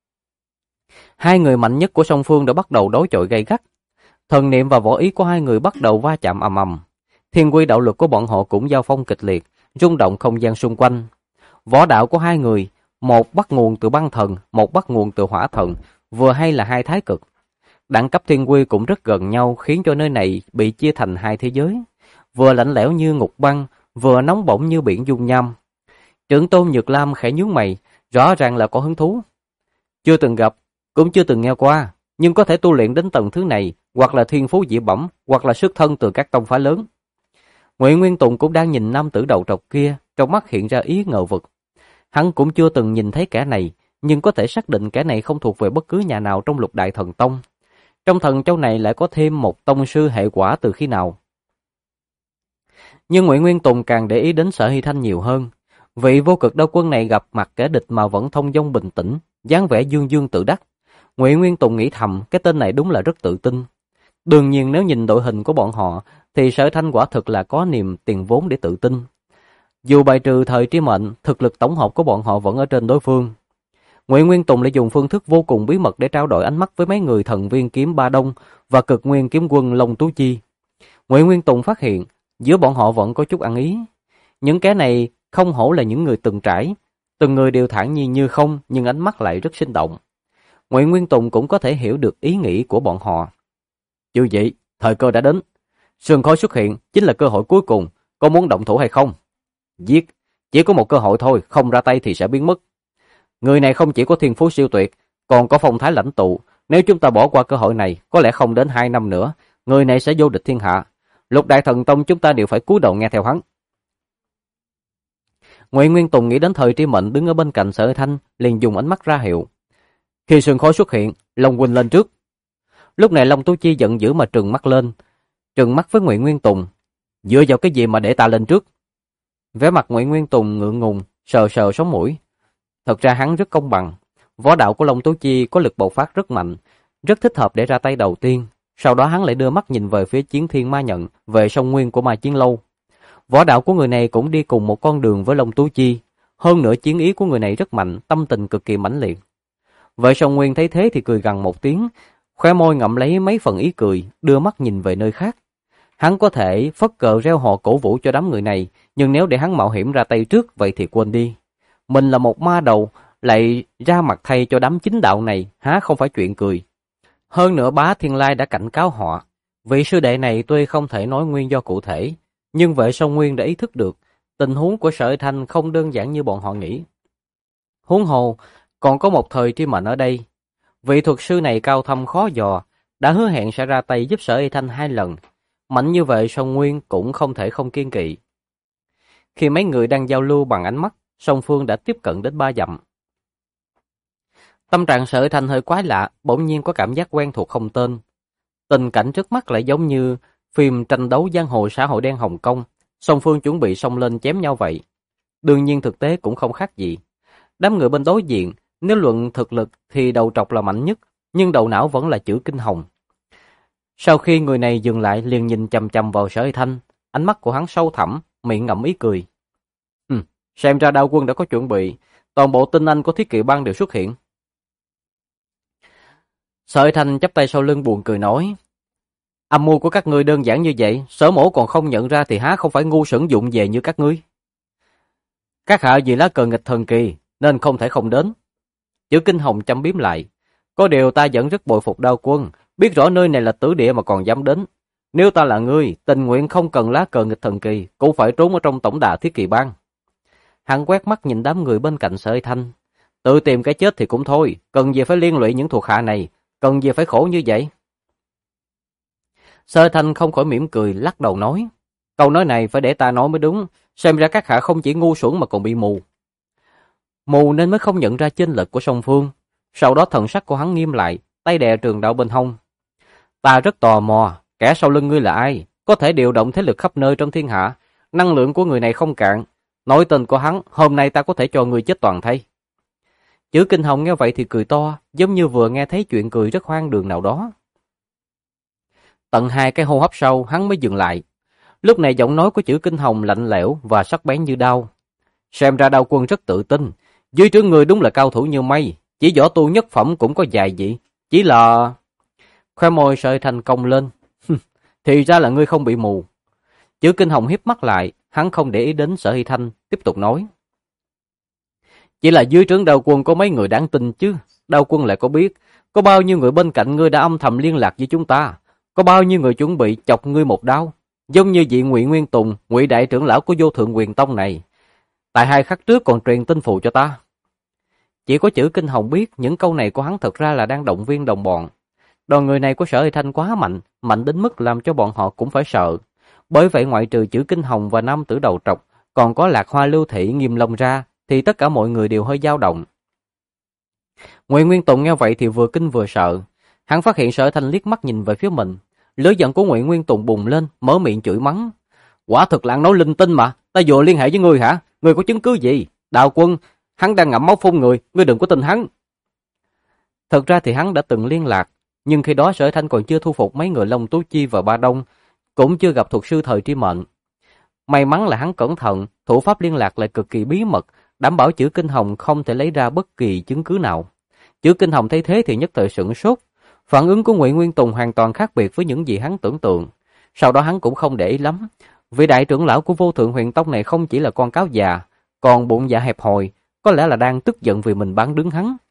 Hai người mạnh nhất của song phương đã bắt đầu đối chọi gay gắt. Thần niệm và võ ý của hai người bắt đầu va chạm ầm ầm. Thiên quy đạo lực của bọn họ cũng giao phong kịch liệt, rung động không gian xung quanh. Võ đạo của hai người, một bắt nguồn từ băng thần, một bắt nguồn từ hỏa thần, vừa hay là hai thái cực. Đẳng cấp thiên quy cũng rất gần nhau, khiến cho nơi này bị chia thành hai thế giới, vừa lạnh lẽo như ngục băng, vừa nóng bỏng như biển dung nham. Trưởng tôn Nhược Lam khẽ nhướng mày, rõ ràng là có hứng thú. Chưa từng gặp, cũng chưa từng nghe qua, nhưng có thể tu luyện đến tầng thứ này, hoặc là thiên phú dị bẩm, hoặc là xuất thân từ các tông phái lớn. Ngụy Nguyên Tùng cũng đang nhìn nam tử đầu trọc kia, trong mắt hiện ra ý ngờ vực. Hắn cũng chưa từng nhìn thấy kẻ này, nhưng có thể xác định kẻ này không thuộc về bất cứ nhà nào trong Lục Đại Thần Tông. Trong thần châu này lại có thêm một tông sư hệ quả từ khi nào? Nhưng Ngụy Nguyên Tùng càng để ý đến Sở Hy Thanh nhiều hơn. Vị vô cực đao quân này gặp mặt kẻ địch mà vẫn thông dong bình tĩnh, dáng vẻ dương dương tự đắc. Ngụy Nguyên Tùng nghĩ thầm, cái tên này đúng là rất tự tin. Đương nhiên nếu nhìn đội hình của bọn họ, thì Sở Thanh quả thực là có niềm tiền vốn để tự tin. Dù bài trừ Thời Tri Mệnh, thực lực tổng hợp của bọn họ vẫn ở trên đối phương. Ngụy Nguyên Tùng lại dùng phương thức vô cùng bí mật để trao đổi ánh mắt với mấy người thần viên kiếm Ba Đông và cực nguyên kiếm quân Long Tú Chi. Ngụy Nguyên Tùng phát hiện, giữa bọn họ vẫn có chút ăn ý. Những kẻ này không hổ là những người từng trải, từng người đều thản nhiên như không, nhưng ánh mắt lại rất sinh động. Ngụy Nguyên Tùng cũng có thể hiểu được ý nghĩ của bọn họ. Như vậy, thời cơ đã đến. Sương khói xuất hiện chính là cơ hội cuối cùng, có muốn động thủ hay không? Giết, chỉ có một cơ hội thôi, không ra tay thì sẽ biến mất. Người này không chỉ có thiên phú siêu tuyệt, còn có phong thái lãnh tụ. Nếu chúng ta bỏ qua cơ hội này, có lẽ không đến 2 năm nữa, người này sẽ vô địch thiên hạ. Lục Đại Thần Tông chúng ta đều phải cúi đầu nghe theo hắn. Ngụy Nguyên Tùng nghĩ đến Thời Tri Mệnh đứng ở bên cạnh Sở Thanh, liền dùng ánh mắt ra hiệu. Khi sương khói xuất hiện, Long huynh lên trước. Lúc này Long Tú Chi giận dữ mà trừng mắt lên, trừng mắt với Ngụy Nguyên Tùng. Dựa vào cái gì mà để ta lên trước? Vẻ mặt Ngụy Nguyên Tùng ngượng ngùng, sờ sờ sống mũi. Thật ra hắn rất công bằng. Võ đạo của Long Tú Chi có lực bộc phát rất mạnh, rất thích hợp để ra tay đầu tiên. Sau đó hắn lại đưa mắt nhìn về phía Chiến Thiên Ma Nhận, về sông nguyên của Ma Chiến Lâu. Võ đạo của người này cũng đi cùng một con đường với Long Tú Chi. Hơn nữa chiến ý của người này rất mạnh, tâm tình cực kỳ mãnh liệt. Vệ Song Nguyên thấy thế thì cười gằn một tiếng, khóe môi ngậm lấy mấy phần ý cười, đưa mắt nhìn về nơi khác. Hắn có thể phất cờ reo hò cổ vũ cho đám người này, nhưng nếu để hắn mạo hiểm ra tay trước, vậy thì quên đi. Mình là một ma đầu, lại ra mặt thay cho đám chính đạo này, há không phải chuyện cười. Hơn nữa Bá Thiên Lai đã cảnh cáo họ. Vị sư đệ này tuy không thể nói nguyên do cụ thể, nhưng Vệ Song Nguyên đã ý thức được, tình huống của Sở Thanh không đơn giản như bọn họ nghĩ. Huống hồ, còn có một Thời Tri Mệnh ở đây. Vị thuật sư này cao thâm khó dò, đã hứa hẹn sẽ ra tay giúp Sở Thanh 2 lần. Mạnh như vậy Song Nguyên cũng không thể không kiên kỵ. Khi mấy người đang giao lưu bằng ánh mắt, song phương đã tiếp cận đến 3 dặm. Tâm trạng Sở Thanh hơi quái lạ, bỗng nhiên có cảm giác quen thuộc không tên. Tình cảnh trước mắt lại giống như phim tranh đấu giang hồ xã hội đen Hồng Kông, song phương chuẩn bị xông lên chém nhau vậy. Đương nhiên thực tế cũng không khác gì. Đám người bên đối diện, nếu luận thực lực thì đầu trọc là mạnh nhất, nhưng đầu não vẫn là chữ Kinh Hồng. Sau khi người này dừng lại liền nhìn chằm chằm vào Sở Thanh, ánh mắt của hắn sâu thẳm, miệng ngậm ý cười. Xem ra Đao Quân đã có chuẩn bị, toàn bộ tinh anh của Thiết Kỵ Bang đều xuất hiện. Sở Thanh chắp tay sau lưng buồn cười nói, âm mưu của các ngươi đơn giản như vậy, Sở mổ còn không nhận ra thì há không phải ngu xuẩn dụng về như các ngươi. Các hạ vì lá cờ nghịch thần kỳ, nên không thể không đến. Chữ Kinh Hồng châm biếm lại, có điều ta vẫn rất bội phục Đao Quân, biết rõ nơi này là tử địa mà còn dám đến. Nếu ta là ngươi, tình nguyện không cần lá cờ nghịch thần kỳ, cũng phải trốn ở trong tổng đà Thiết Kỵ Bang. Hắn quét mắt nhìn đám người bên cạnh Sở Thanh, tự tìm cái chết thì cũng thôi, cần gì phải liên lụy những thuộc hạ này, cần gì phải khổ như vậy. Sở Thanh không khỏi mỉm cười, lắc đầu nói, câu nói này phải để ta nói mới đúng, xem ra các hạ không chỉ ngu xuẩn mà còn bị mù. Mù nên mới không nhận ra chênh lệch của song phương. Sau đó thần sắc của hắn nghiêm lại, tay đè trường đao bên hông. Ta rất tò mò, kẻ sau lưng ngươi là ai, có thể điều động thế lực khắp nơi trong thiên hạ, năng lượng của người này không cạn. Nói tên của hắn, hôm nay ta có thể cho ngươi chết toàn thây. Chữ Kinh Hồng nghe vậy thì cười to, giống như vừa nghe thấy chuyện cười rất hoang đường nào đó. Tận 2 cái hô hấp sau, hắn mới dừng lại. Lúc này giọng nói của Chữ Kinh Hồng lạnh lẽo và sắc bén như đao. Xem ra Đao Quân rất tự tin, dưới trướng người đúng là cao thủ như mây, chỉ võ tu nhất phẩm cũng có vài vị, chỉ là... Khoe môi Sở Thanh cong lên. Thì ra là ngươi không bị mù. Chữ Kinh Hồng híp mắt lại, hắn không để ý đến Sở Thanh, tiếp tục nói. Chỉ là dưới trướng Đao Quân có mấy người đáng tin chứ, Đao Quân lại có biết, có bao nhiêu người bên cạnh ngươi đã âm thầm liên lạc với chúng ta, có bao nhiêu người chuẩn bị chọc ngươi một đao, giống như vị Ngụy Nguyên Tùng, Ngụy đại trưởng lão của Vô Thượng Quyền Tông này. Tại 2 khắc trước còn truyền tin phù cho ta. Chỉ có Chữ Kinh Hồng biết những câu này của hắn thật ra là đang động viên đồng bọn. Đoàn người này của Sở Thanh quá mạnh, mạnh đến mức làm cho bọn họ cũng phải sợ. Bởi vậy ngoại trừ Chữ Kinh Hồng và nam tử đầu trọc, còn có Lạc Hoa Lưu Thị Nghiêm Long ra, thì tất cả mọi người đều hơi dao động. Ngụy Nguyên Tùng nghe vậy thì vừa kinh vừa sợ. Hắn phát hiện Sở Thanh liếc mắt nhìn về phía mình. Lửa giận của Ngụy Nguyên Tùng bùng lên, mở miệng chửi mắng. Quả thực là nói linh tinh mà, ta vừa liên hệ với ngươi hả? Ngươi có chứng cứ gì? Đao Quân, hắn đang ngậm máu phun người, ngươi đừng có tin hắn. Thật ra thì hắn đã từng liên lạc, nhưng khi đó Sở Thanh còn chưa thu phục mấy người Long Tú Chi và Ba Đông, cũng chưa gặp thuật sư thời tri mệnh. May mắn là hắn cẩn thận, thủ pháp liên lạc lại cực kỳ bí mật, đảm bảo Chữ Kinh Hồng không thể lấy ra bất kỳ chứng cứ nào. Chữ Kinh Hồng thấy thế thì nhất thời sửng sốt. Phản ứng của Ngụy Nguyên Tùng hoàn toàn khác biệt với những gì hắn tưởng tượng. Sau đó hắn cũng không để ý lắm. Vị đại trưởng lão của Vô Thượng Huyền Tông này không chỉ là con cáo già, còn bụng dạ hẹp hòi, có lẽ là đang tức giận vì mình bán đứng hắn.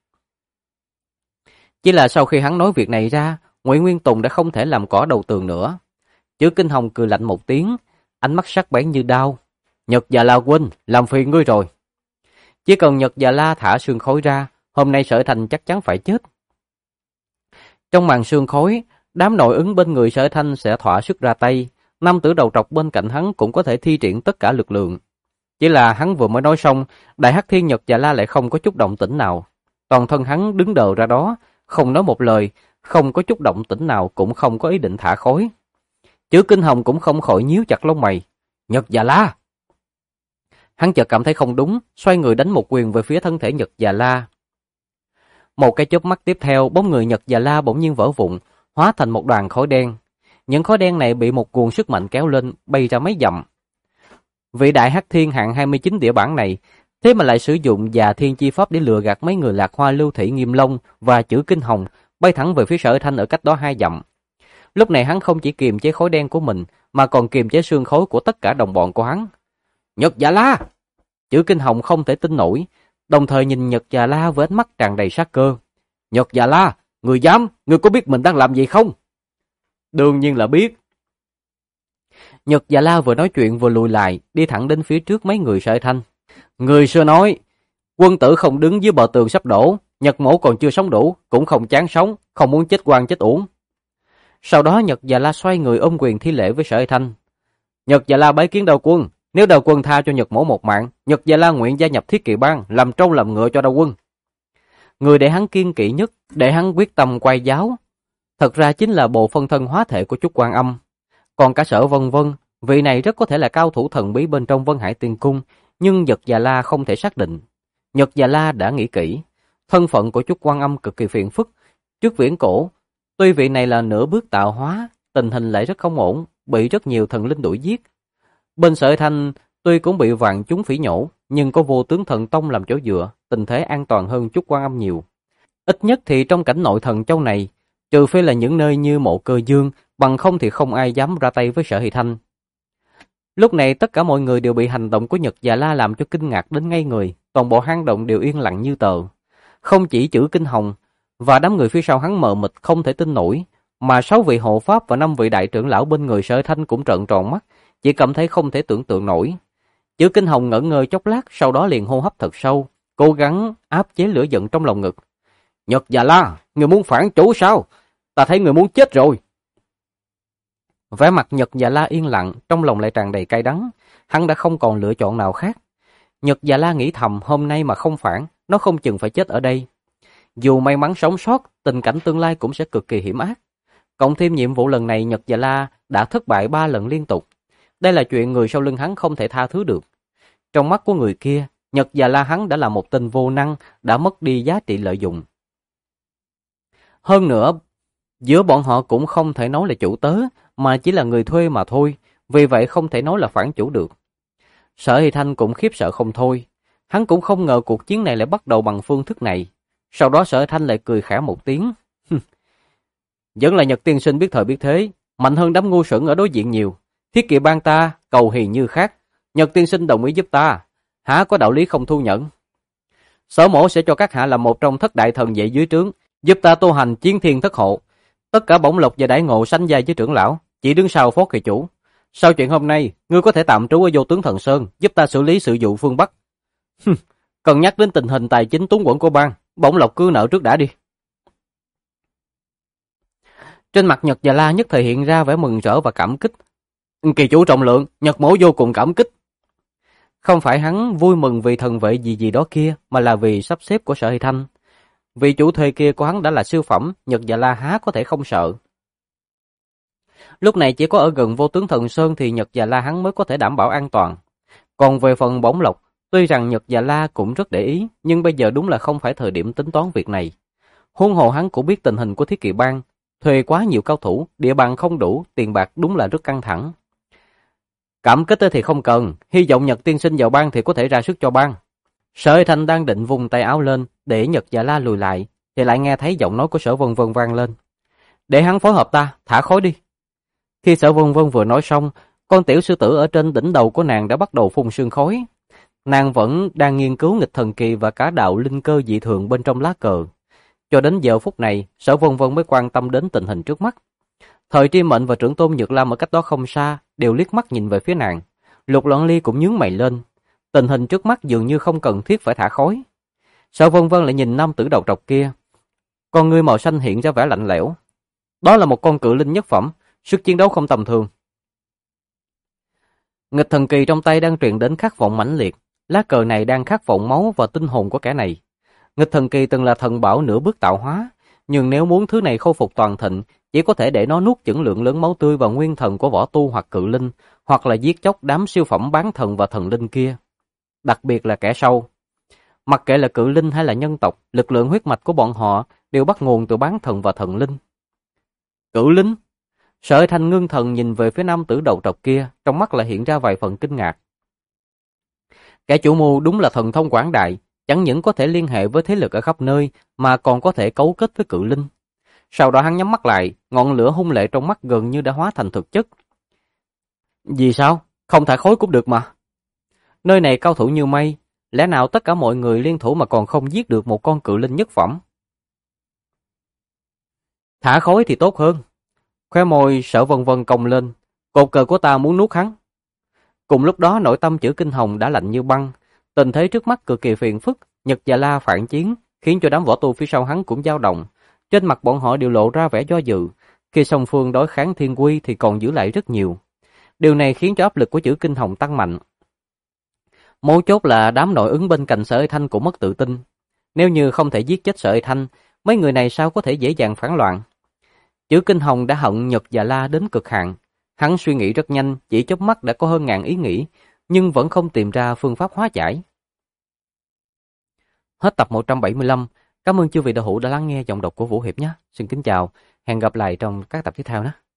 Chỉ là sau khi hắn nói việc này ra, Ngụy Nguyên Tùng đã không thể làm cỏ đầu tường nữa. Chữ Kinh Hồng cười lạnh một tiếng, ánh mắt sắc bén như đao. Nhật và La huynh, làm phiền ngươi rồi. Chỉ cần Nhật và La thả sương khói ra, hôm nay Sở Thanh chắc chắn phải chết. Trong màn sương khói, đám nội ứng bên người Sở Thanh sẽ thỏa sức ra tay. Nam tử đầu trọc bên cạnh hắn cũng có thể thi triển tất cả lực lượng. Chỉ là hắn vừa mới nói xong, Đại Hắc Thiên Nhật và La lại không có chút động tĩnh nào. Toàn thân hắn đứng đờ ra đó, không nói một lời, không có chút động tĩnh nào, cũng không có ý định thả khói. Chữ Kinh Hồng cũng không khỏi nhíu chặt lông mày. Nhật và La! Hắn chợt cảm thấy không đúng, xoay người đánh một quyền về phía thân thể Nhật và La. Một cái chớp mắt tiếp theo, bóng người Nhật và La bỗng nhiên vỡ vụn, hóa thành một đoàn khói đen. Những khói đen này bị một nguồn sức mạnh kéo lên, bay ra mấy dặm. Vị đại hắc thiên hạng 29 địa bản này, thế mà lại sử dụng Già Thiên chi pháp để lừa gạt mấy người Lạc Hoa Lưu Thị Nghiêm Long và Chữ Kinh Hồng, bay thẳng về phía Sở Thanh ở cách đó 2 dặm. Lúc này hắn không chỉ kiềm chế khói đen của mình, mà còn kiềm chế xương khói của tất cả đồng bọn của hắn. Nhật và La! Chữ Kinh Hồng không thể tin nổi, đồng thời nhìn Nhật và La với ánh mắt tràn đầy sát cơ. Nhật và La, người dám, người có biết mình đang làm gì không? Đương nhiên là biết. Nhật và La vừa nói chuyện vừa lùi lại, đi thẳng đến phía trước mấy người Sở Thanh. Người xưa nói, quân tử không đứng dưới bờ tường sắp đổ, Nhật mổ còn chưa sống đủ, cũng không chán sống, không muốn chết oan chết uổng. Sau đó Nhật và La xoay người ôm quyền thi lễ với Sở Thanh. Nhật và La bái kiến Đao Quân, nếu Đao Quân tha cho Nhật mổ một mạng, Nhật và La nguyện gia nhập Thiết Kỵ Bang, làm trâu làm ngựa cho Đao Quân. Người để hắn kiên kỵ nhất, để hắn quyết tâm quay giáo, thật ra chính là bộ phân thân hóa thể của Chúc Quan Âm. Còn cả Sở Vân Vân, vị này rất có thể là cao thủ thần bí bên trong Vân Hải Tiên Cung, nhưng Nhật Già La không thể xác định. Nhật Già La đã nghĩ kỹ, thân phận của Chúc Quan Âm cực kỳ phiền phức. Trước viễn cổ, tuy vị này là nửa bước tạo hóa, tình hình lại rất không ổn, bị rất nhiều thần linh đuổi giết. Bên Sở Thanh tuy cũng bị vạn chúng phỉ nhổ, nhưng có Vô Tướng Thần Tông làm chỗ dựa, tình thế an toàn hơn Chúc Quan Âm nhiều. Ít nhất thì trong cảnh nội thần châu này, trừ phi là những nơi như Mộ Cơ Dương, bằng không thì không ai dám ra tay với Sở Hy Thanh. Lúc này tất cả mọi người đều bị hành động của Nhật Già La làm cho kinh ngạc đến ngây người, toàn bộ hang động đều yên lặng như tờ. Không chỉ chữ Kinh Hồng và đám người phía sau hắn mờ mịt không thể tin nổi, mà 6 vị hộ pháp và 5 vị đại trưởng lão bên người Sở Thanh cũng trợn tròn mắt, chỉ cảm thấy không thể tưởng tượng nổi. Chữ Kinh Hồng ngẩn ngơ chốc lát, sau đó liền hô hấp thật sâu, cố gắng áp chế lửa giận trong lòng ngực. Nhật Già La, người muốn phản chủ sao? Ta thấy người muốn chết rồi. Vẻ mặt Nhật Già La yên lặng, trong lòng lại tràn đầy cay đắng, hắn đã không còn lựa chọn nào khác. Nhật Già La nghĩ thầm, hôm nay mà không phản, nó không chừng phải chết ở đây. Dù may mắn sống sót, tình cảnh tương lai cũng sẽ cực kỳ hiểm ác. Cộng thêm nhiệm vụ lần này Nhật Già La đã thất bại 3 lần liên tục. Đây là chuyện người sau lưng hắn không thể tha thứ được. Trong mắt của người kia, Nhật Già La hắn đã là một tên vô năng, đã mất đi giá trị lợi dụng. Hơn nữa, giữa bọn họ cũng không thể nói là chủ tớ, mà chỉ là người thuê mà thôi, vì vậy không thể nói là phản chủ được. Sở Hy Thanh cũng khiếp sợ không thôi, hắn cũng không ngờ cuộc chiến này lại bắt đầu bằng phương thức này. Sau đó Sở Hy Thanh lại cười khẽ một tiếng. Vẫn là Nhật tiên sinh biết thời biết thế, mạnh hơn đám ngu xuẩn ở đối diện nhiều. Thiết kỵ bang ta, cầu hiền như khác, Nhật tiên sinh đồng ý giúp ta, há có đạo lý không thu nhận. Sở mổ sẽ cho các hạ làm một trong thất đại thần vệ dưới trướng, giúp ta tu hành chiến thiên thất hộ. Tất cả bổng lộc và đãi ngộ sánh vai với trưởng lão, chỉ đứng sau phó kỳ chủ. Sau chuyện hôm nay, ngươi có thể tạm trú ở Vô Tướng Thần Sơn, giúp ta xử lý sự vụ phương Bắc. Cần nhắc đến tình hình tài chính túng quẫn của bang, bổng lộc cứ nợ trước đã đi. Trên mặt Nhật Già La nhất thời hiện ra vẻ mừng rỡ và cảm kích. Kỳ chủ trọng lượng, Nhật mổ vô cùng cảm kích. Không phải hắn vui mừng vì thần vệ gì gì đó kia, mà là vì sắp xếp của Sở Hy Thanh. Vị chủ thuê kia của hắn đã là siêu phẩm, Nhật Già La há có thể không sợ. Lúc này chỉ có ở gần Vô Tướng Thần Sơn thì Nhật Già La hắn mới có thể đảm bảo an toàn. Còn về phần bổng lộc, tuy rằng Nhật Già La cũng rất để ý, nhưng bây giờ đúng là không phải thời điểm tính toán việc này. Huống hồ hắn cũng biết tình hình của Thiết Kỵ bang, thuê quá nhiều cao thủ, địa bàn không đủ, tiền bạc đúng là rất căng thẳng. Cảm kích thì không cần, hy vọng Nhật tiên sinh vào bang thì có thể ra sức cho bang. Sở Hy Thanh đang định vùng tay áo lên để Nhật Già La lùi lại, thì lại nghe thấy giọng nói của Sở Vân Vân vang lên. Để hắn phối hợp ta, thả khối đi. Khi Sở Vân Vân vừa nói xong, con tiểu sư tử ở trên đỉnh đầu của nàng đã bắt đầu phun sương khói. Nàng vẫn đang nghiên cứu nghịch thần kỳ và cả đạo linh cơ dị thường bên trong lá cờ. Cho đến giờ phút này, Sở Vân Vân mới quan tâm đến tình hình trước mắt. Thời Tri Mệnh và trưởng tôn Nhược Lam ở cách đó không xa, đều liếc mắt nhìn về phía nàng. Lục Loan Ly cũng nhướng mày lên. Tình hình trước mắt dường như không cần thiết phải thả khói. Sở Vân Vân lại nhìn nam tử đầu trọc kia. Con ngươi màu xanh hiện ra vẻ lạnh lẽo. Đó là một con cự linh nhất phẩm, sức chiến đấu không tầm thường. Nghịch thần kỳ trong tay đang truyền đến khát vọng mãnh liệt. Lá cờ này đang khát vọng máu và tinh hồn của kẻ này. Nghịch thần kỳ từng là thần bảo nửa bước tạo hóa, nhưng nếu muốn thứ này khôi phục toàn thịnh, chỉ có thể để nó nuốt chửng lượng lớn máu tươi và nguyên thần của võ tu hoặc cự linh, hoặc là giết chóc đám siêu phẩm bán thần và thần linh kia. Đặc biệt là kẻ sau. Mặc kệ là cự linh hay là nhân tộc, lực lượng huyết mạch của bọn họ đều bắt nguồn từ bán thần và thần linh. Cự linh? Sở Thanh ngưng thần nhìn về phía nam tử đầu trọc kia, trong mắt lại hiện ra vài phần kinh ngạc. Kẻ chủ mưu đúng là thần thông quảng đại, chẳng những có thể liên hệ với thế lực ở khắp nơi, mà còn có thể cấu kết với cự linh. Sau đó hắn nhắm mắt lại, ngọn lửa hung lệ trong mắt gần như đã hóa thành thực chất. Vì sao? Không thả khối cũng được mà. Nơi này cao thủ như mây, lẽ nào tất cả mọi người liên thủ mà còn không giết được một con cự linh nhất phẩm? Thả khối thì tốt hơn. Khóe môi Sở Vân Vân cong lên, cột cờ của ta muốn nuốt hắn. Cùng lúc đó nội tâm Chữ Kinh Hồng đã lạnh như băng, tình thế trước mắt cực kỳ phiền phức, Nhật Già La phản chiến, khiến cho đám võ tu phía sau hắn cũng dao động. Trên mặt bọn họ đều lộ ra vẻ do dự, khi song phương đối kháng thiên quy thì còn giữ lại rất nhiều. Điều này khiến cho áp lực của Chữ Kinh Hồng tăng mạnh. Mấu chốt là đám nội ứng bên cạnh Sở Thanh cũng mất tự tin. Nếu như không thể giết chết Sở Thanh, mấy người này sao có thể dễ dàng phản loạn? Chữ Kinh Hồng đã hận Nhật và La đến cực hạn. Hắn suy nghĩ rất nhanh, chỉ chớp mắt đã có hơn ngàn ý nghĩ, nhưng vẫn không tìm ra phương pháp hóa giải. Hết tập 175. Cảm ơn chư vị đạo hữu đã lắng nghe giọng đọc của Vũ Hiệp nhé. Xin kính chào, hẹn gặp lại trong các tập tiếp theo nhé.